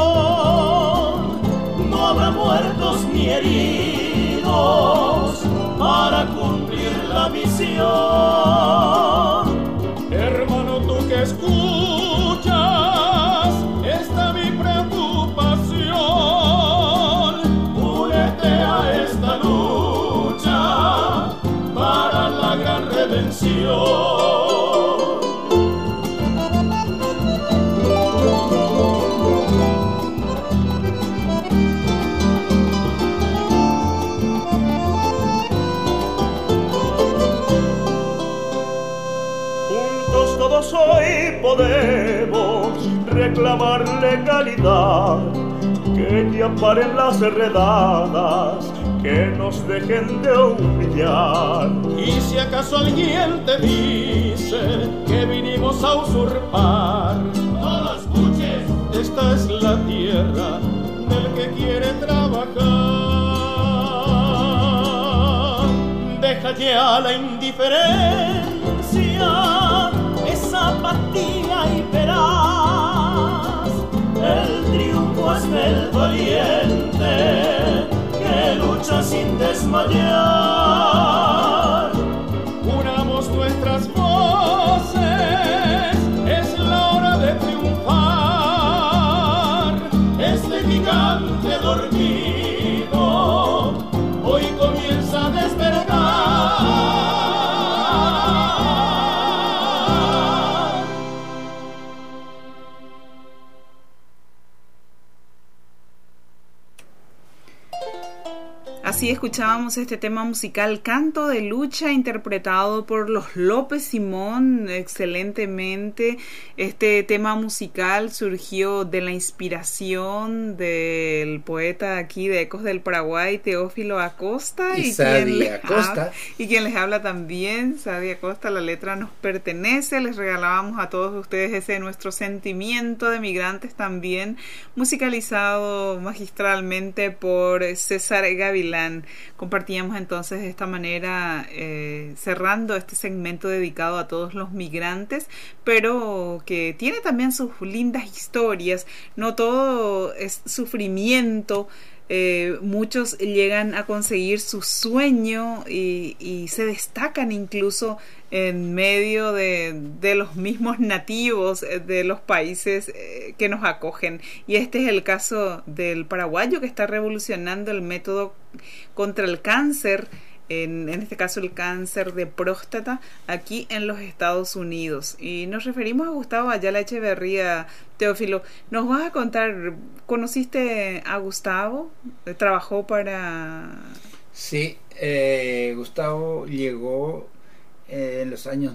No habrá muertos ni heridos para cumplir la misión. Hermano, tú que escuchas esta mi preocupación, únete a esta lucha para la gran redención. Hoy podemos reclamar legalidad, que te amparen las redadas, que nos dejen de humillar. Y si acaso alguien te dice que vinimos a usurpar, no lo escuches, esta es la tierra del que quiere trabajar. Deja ya la indiferencia, esa apatía y verás el triunfo es del valiente que lucha sin desmayar. Unamos nuestras voces, es la hora de triunfar. Este gigante dormido hoy comienza a despertar. Así escuchábamos este tema musical Canto de Lucha, interpretado por los López Simón excelentemente. Este tema musical surgió de la inspiración del poeta aquí de Ecos del Paraguay, Teófilo Acosta, y quien les habla también, Sadi Acosta. La letra nos pertenece, les regalábamos a todos ustedes ese nuestro sentimiento de migrantes también, musicalizado magistralmente por César Gavilán. Compartíamos entonces de esta manera, cerrando este segmento dedicado a todos los migrantes, pero que tiene también sus lindas historias. No todo es sufrimiento. Muchos llegan a conseguir su sueño y se destacan incluso en medio de los mismos nativos de los países que nos acogen, y este es el caso del paraguayo que está revolucionando el método contra el cáncer, en este caso el cáncer de próstata, aquí en los Estados Unidos. Y nos referimos a Gustavo Ayala Echeverría. Teófilo, ¿nos vas a contar, conociste a Gustavo? ¿Trabajó para...? Sí, Gustavo llegó en los años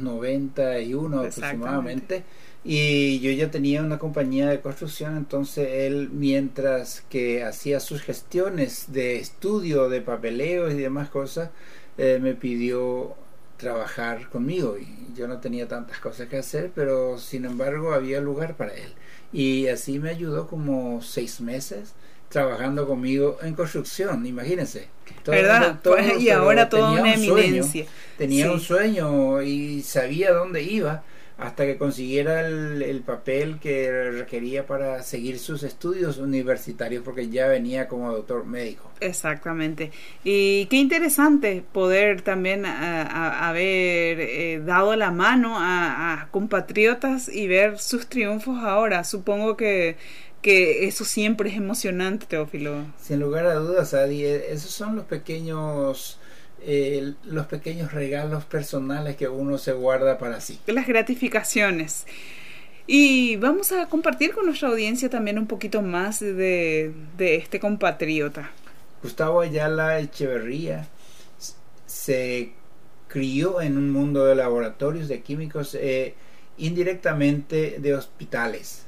91 aproximadamente, y yo ya tenía una compañía de construcción. Entonces él, mientras que hacía sus gestiones de estudio, de papeleos y demás cosas, me pidió trabajar conmigo, y yo no tenía tantas cosas que hacer, pero sin embargo había lugar para él, y así me ayudó como 6 meses trabajando conmigo en construcción. Imagínense, ¿verdad? Y ahora toda una eminencia. Tenía un sueño y sabía dónde iba hasta que consiguiera el papel que requería para seguir sus estudios universitarios, porque ya venía como doctor médico. Exactamente. Y qué interesante poder también haber dado la mano a compatriotas y ver sus triunfos ahora. Supongo que eso siempre es emocionante, Teófilo. Sin lugar a dudas, Adi, esos son los pequeños regalos personales que uno se guarda para sí. Las gratificaciones. Y vamos a compartir con nuestra audiencia también un poquito más de este compatriota. Gustavo Ayala Echeverría se crió en un mundo de laboratorios, de químicos, indirectamente de hospitales.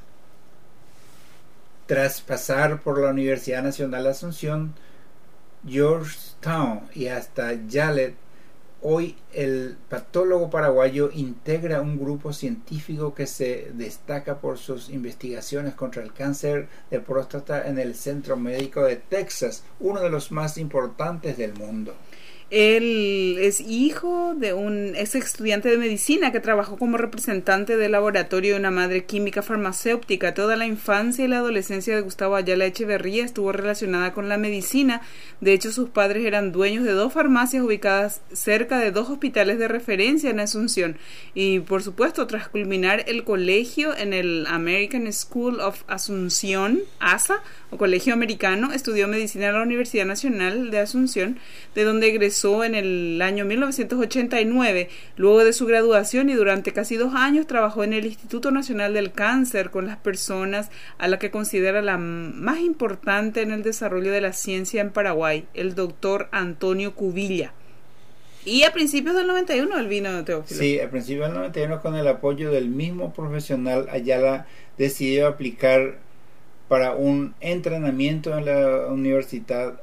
Tras pasar por la Universidad Nacional de Asunción, Georgetown y hasta Yale, hoy el patólogo paraguayo integra un grupo científico que se destaca por sus investigaciones contra el cáncer de próstata en el Centro Médico de Texas, uno de los más importantes del mundo. Él es hijo de un ex estudiante de medicina que trabajó como representante del laboratorio de una madre química farmacéutica. Toda la infancia y la adolescencia de Gustavo Ayala Echeverría estuvo relacionada con la medicina. De hecho, sus padres eran dueños de 2 farmacias ubicadas cerca de 2 hospitales de referencia en Asunción. Y, por supuesto, tras culminar el colegio en el American School of Asunción, ASA, o Colegio Americano, estudió medicina en la Universidad Nacional de Asunción, de donde egresó en el año 1989. Luego de su graduación y durante casi 2 años trabajó en el Instituto Nacional del Cáncer con las personas a la que considera la más importante en el desarrollo de la ciencia en Paraguay, el doctor Antonio Cubilla. Y a principios del 91 él vino, Teófilo. Sí, a principios del 91, con el apoyo del mismo profesional, Ayala decidió aplicar para un entrenamiento en la Universidad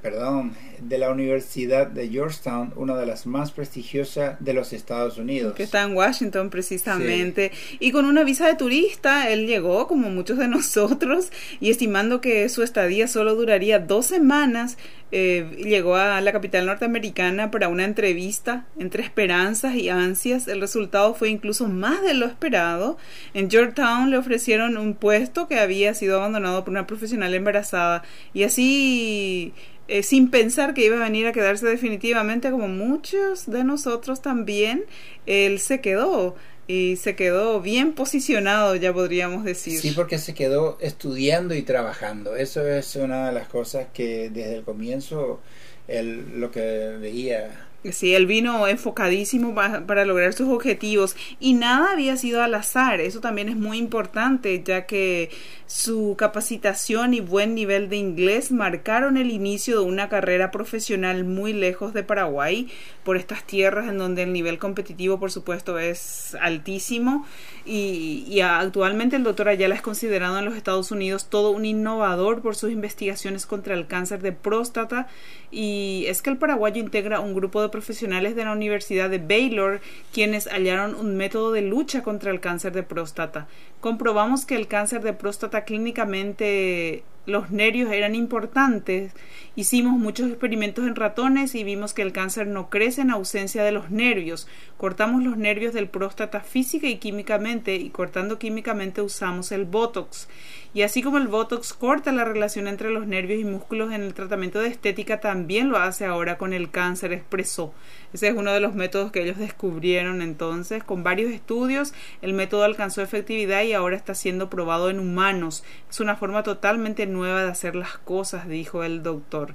de Georgetown, una de las más prestigiosas de los Estados Unidos. Que está en Washington precisamente. Sí. Y con una visa de turista, él llegó, como muchos de nosotros, y estimando que su estadía solo duraría 2 semanas, llegó a la capital norteamericana para una entrevista entre esperanzas y ansias. El resultado fue incluso más de lo esperado. En Georgetown le ofrecieron un puesto que había sido abandonado por una profesional embarazada, y así sin pensar que iba a venir a quedarse definitivamente, como muchos de nosotros también, él se quedó. Y se quedó bien posicionado, ya podríamos decir. Sí, porque se quedó estudiando y trabajando. Eso es una de las cosas que desde el comienzo lo que veía. Sí, él vino enfocadísimo para lograr sus objetivos, y nada había sido al azar. Eso también es muy importante, ya que su capacitación y buen nivel de inglés marcaron el inicio de una carrera profesional muy lejos de Paraguay, por estas tierras en donde el nivel competitivo, por supuesto, es altísimo. Y actualmente el doctor Ayala es considerado en los Estados Unidos todo un innovador por sus investigaciones contra el cáncer de próstata. Y es que el paraguayo integra un grupo de profesionales de la Universidad de Baylor, quienes hallaron un método de lucha contra el cáncer de próstata. Comprobamos que el cáncer de próstata clínicamente, los nervios eran importantes. Hicimos muchos experimentos en ratones y vimos que el cáncer no crece en ausencia de los nervios. Cortamos los nervios del próstata física y químicamente, y cortando químicamente usamos el Botox. Y así como el Botox corta la relación entre los nervios y músculos en el tratamiento de estética, también lo hace ahora con el cáncer, expresó. Ese es uno de los métodos que ellos descubrieron entonces. Con varios estudios, el método alcanzó efectividad y ahora está siendo probado en humanos. Es una forma totalmente nueva de hacer las cosas, dijo el doctor.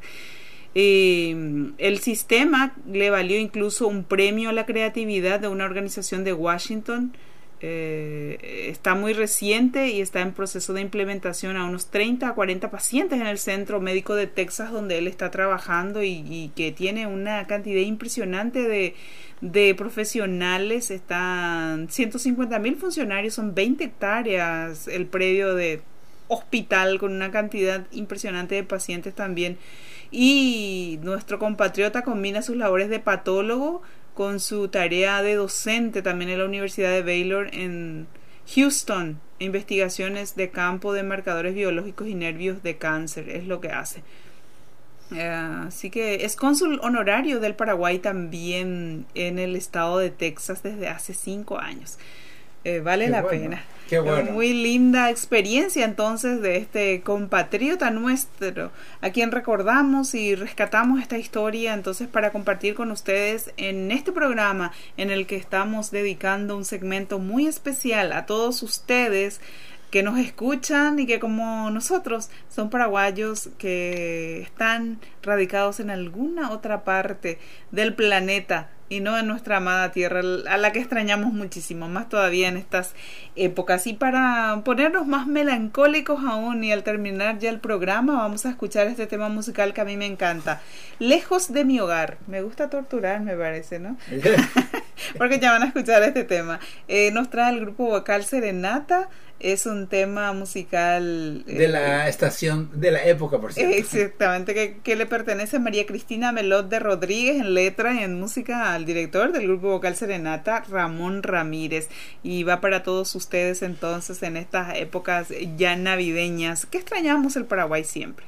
El sistema le valió incluso un premio a la creatividad de una organización de Washington. Está muy reciente y está en proceso de implementación a unos 30 a 40 pacientes en el Centro Médico de Texas, donde él está trabajando, y que tiene una cantidad impresionante de profesionales. Están 150.000 funcionarios, son 20 hectáreas el predio de hospital, con una cantidad impresionante de pacientes también. Y nuestro compatriota combina sus labores de patólogo con su tarea de docente también en la Universidad de Baylor en Houston, investigaciones de campo de marcadores biológicos y nervios de cáncer, es lo que hace. Así que es cónsul honorario del Paraguay también en el estado de Texas desde hace 5 años. vale la pena. Qué bueno. Muy linda experiencia entonces de este compatriota nuestro, a quien recordamos y rescatamos esta historia entonces para compartir con ustedes en este programa en el que estamos dedicando un segmento muy especial a todos ustedes que nos escuchan y que como nosotros son paraguayos que están radicados en alguna otra parte del planeta y no en nuestra amada tierra, a la que extrañamos muchísimo, más todavía en estas épocas. Y para ponernos más melancólicos aún y al terminar ya el programa, vamos a escuchar este tema musical que a mí me encanta, Lejos de mi hogar. Me gusta torturar, me parece, ¿no? Porque ya van a escuchar este tema. Nos trae el grupo vocal Serenata. Es un tema musical de la estación, de la época, por cierto. Exactamente, que le pertenece a María Cristina Melot de Rodríguez en letra y en música al director del grupo vocal Serenata, Ramón Ramírez. Y va para todos ustedes entonces en estas épocas ya navideñas, que extrañamos el Paraguay siempre.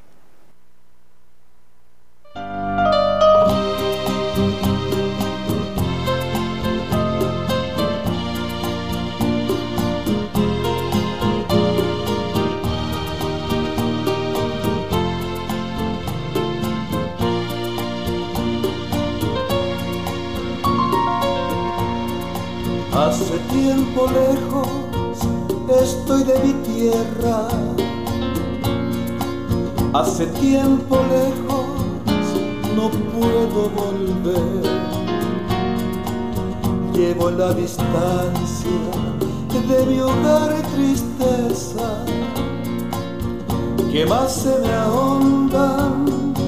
Hace tiempo lejos estoy de mi tierra, hace tiempo lejos no puedo volver. Llevo en la distancia de mi hogar tristeza que más se me ahondan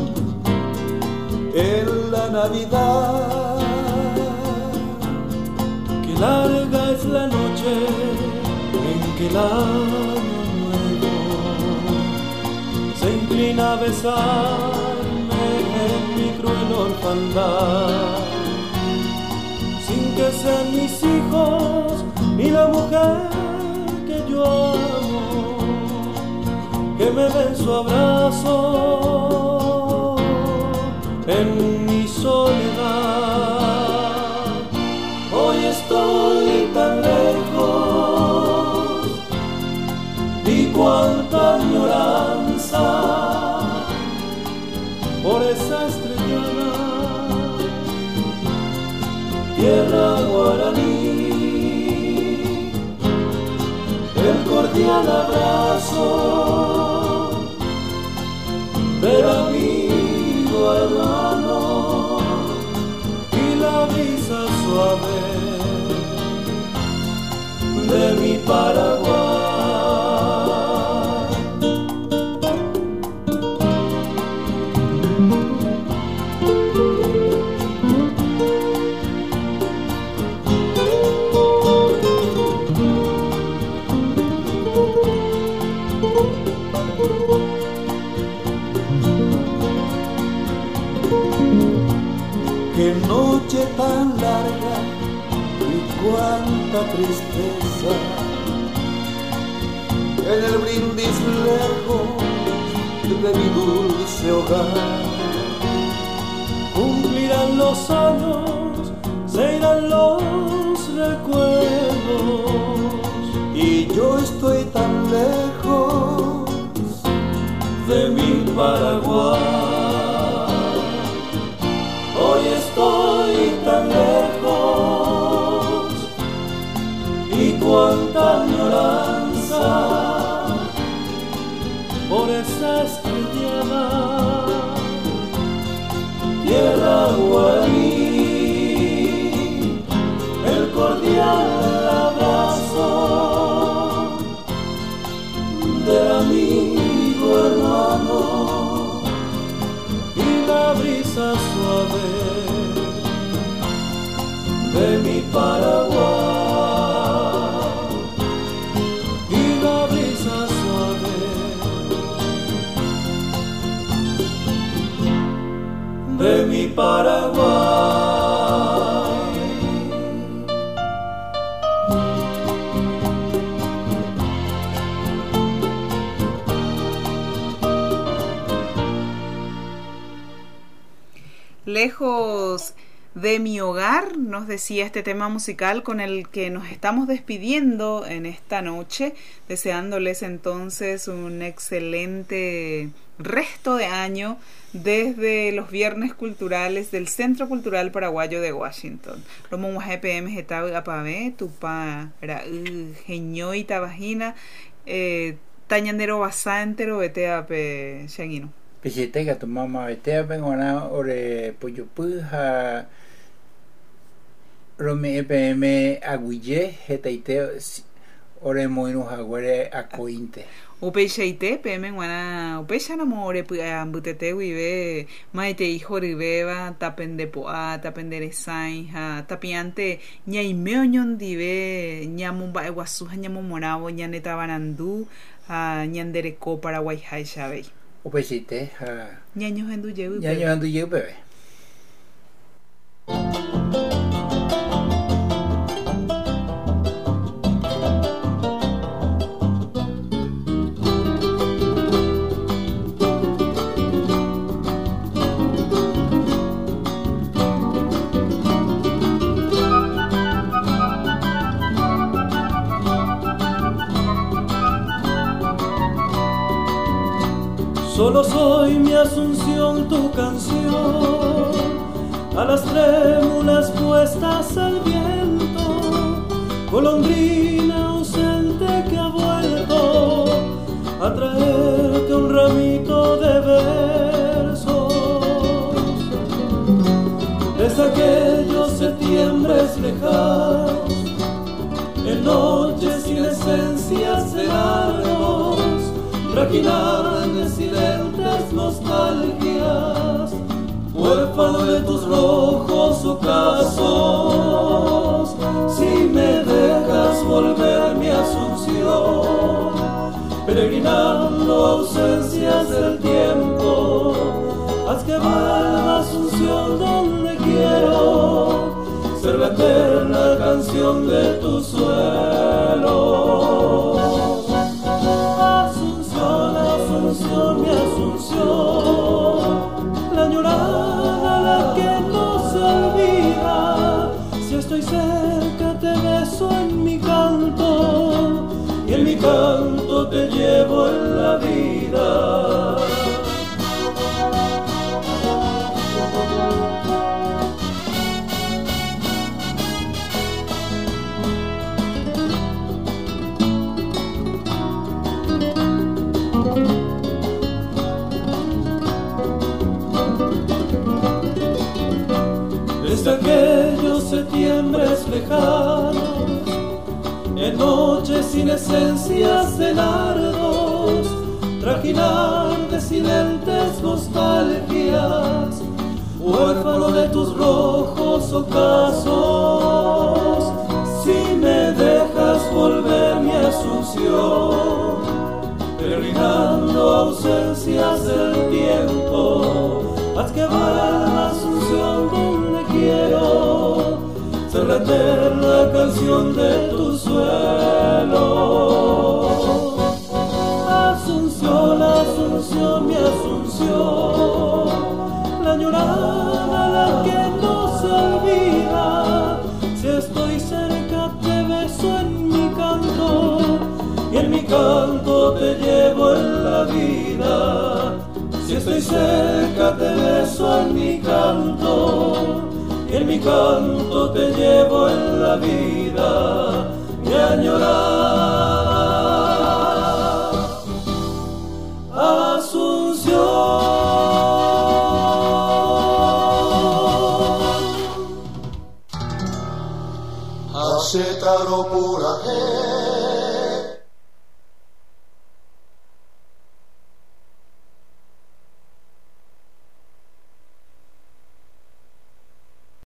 en la Navidad. Larga es la noche en que el año nuevo se inclina a besarme en mi cruel orfandad, sin que sean mis hijos ni la mujer que yo amo, que me den su abrazo en mi soledad. Hoy estoy tan lejos y cuánta añoranza por esa estrellada tierra guaraní, el cordial abrazo del amigo hermano y la brisa suave de mi Paraguay. Qué noche tan larga y cuánta tristeza en el brindis lejos de mi dulce hogar. Cumplirán los años, se irán los recuerdos y yo estoy tan lejos de mi Paraguay. Hoy estoy tan lejos y cuánta añoranza por esa estrellada tierra guaraní, el cordial abrazo del amigo hermano y la brisa suave de mi Paraguay, y la brisa suave de mi Paraguay. Lejos de mi hogar, nos decía este tema musical con el que nos estamos despidiendo en esta noche, deseándoles entonces un excelente resto de año desde los viernes culturales del Centro Cultural Paraguayo de Washington. Romo GPM Getabe Apabe, Tupa Genio y Tabajina, Tañandero Basá entero, Beteape Shanguino. Pichitega tu mamá Beteape, Guana Ore Puyopuja, Rome EPM Aguille, Getaiteo, Ore Moinu Jaguare Acointe. Upeixaite, PM Guana, Upeixa Namore, Butete, Vive, Maite Hijo Ribeva, Tapen de Poa, Tapen de Resainja, Tapiante, Ñaimeoñon Dive, Ñamumba Eguasuja, Ñamomorabo, Ñaneta Banandú, Ñandereco, Paraguay, Haixabey. Upeixaite, Ñaños en Duyebu, Ñaños en Duyebu, bebé. Solo soy mi Asunción, tu canción, a las trémulas puestas al viento, golondrina ausente que ha vuelto a traerte un ramito de versos. Desde aquellos septiembres lejanos, en noches sin esencias de largos, traquinar de silentes nostalgias, huérfano de tus rojos ocasos. Si me dejas volver mi Asunción, peregrinando ausencias del tiempo, haz que vuelva Asunción donde quiero ser la eterna canción de tu suelo. Asunción, mi Asunción, la añorada, la que no se olvida. Si estoy cerca te beso en mi canto, y en mi canto te llevo en la vida. Desde aquellos septiembres lejanos, en noches sin esencias de nardos, trajinar de silentes nostalgias, huérfano de tus rojos ocasos. Si me dejas volver mi Asunción, peregrinando ausencias del tiempo, haz que vuelva Asunción donde quiero ser la eterna canción de tu suelo. Asunción, Asunción, mi Asunción, la añorada, la que no se olvida. Si estoy cerca te beso en mi canto, y en mi canto te llevo en la vida. Si estoy cerca te beso en mi canto, y en mi canto te llevo en la vida. Mi añorada Asunción. Acetaro pura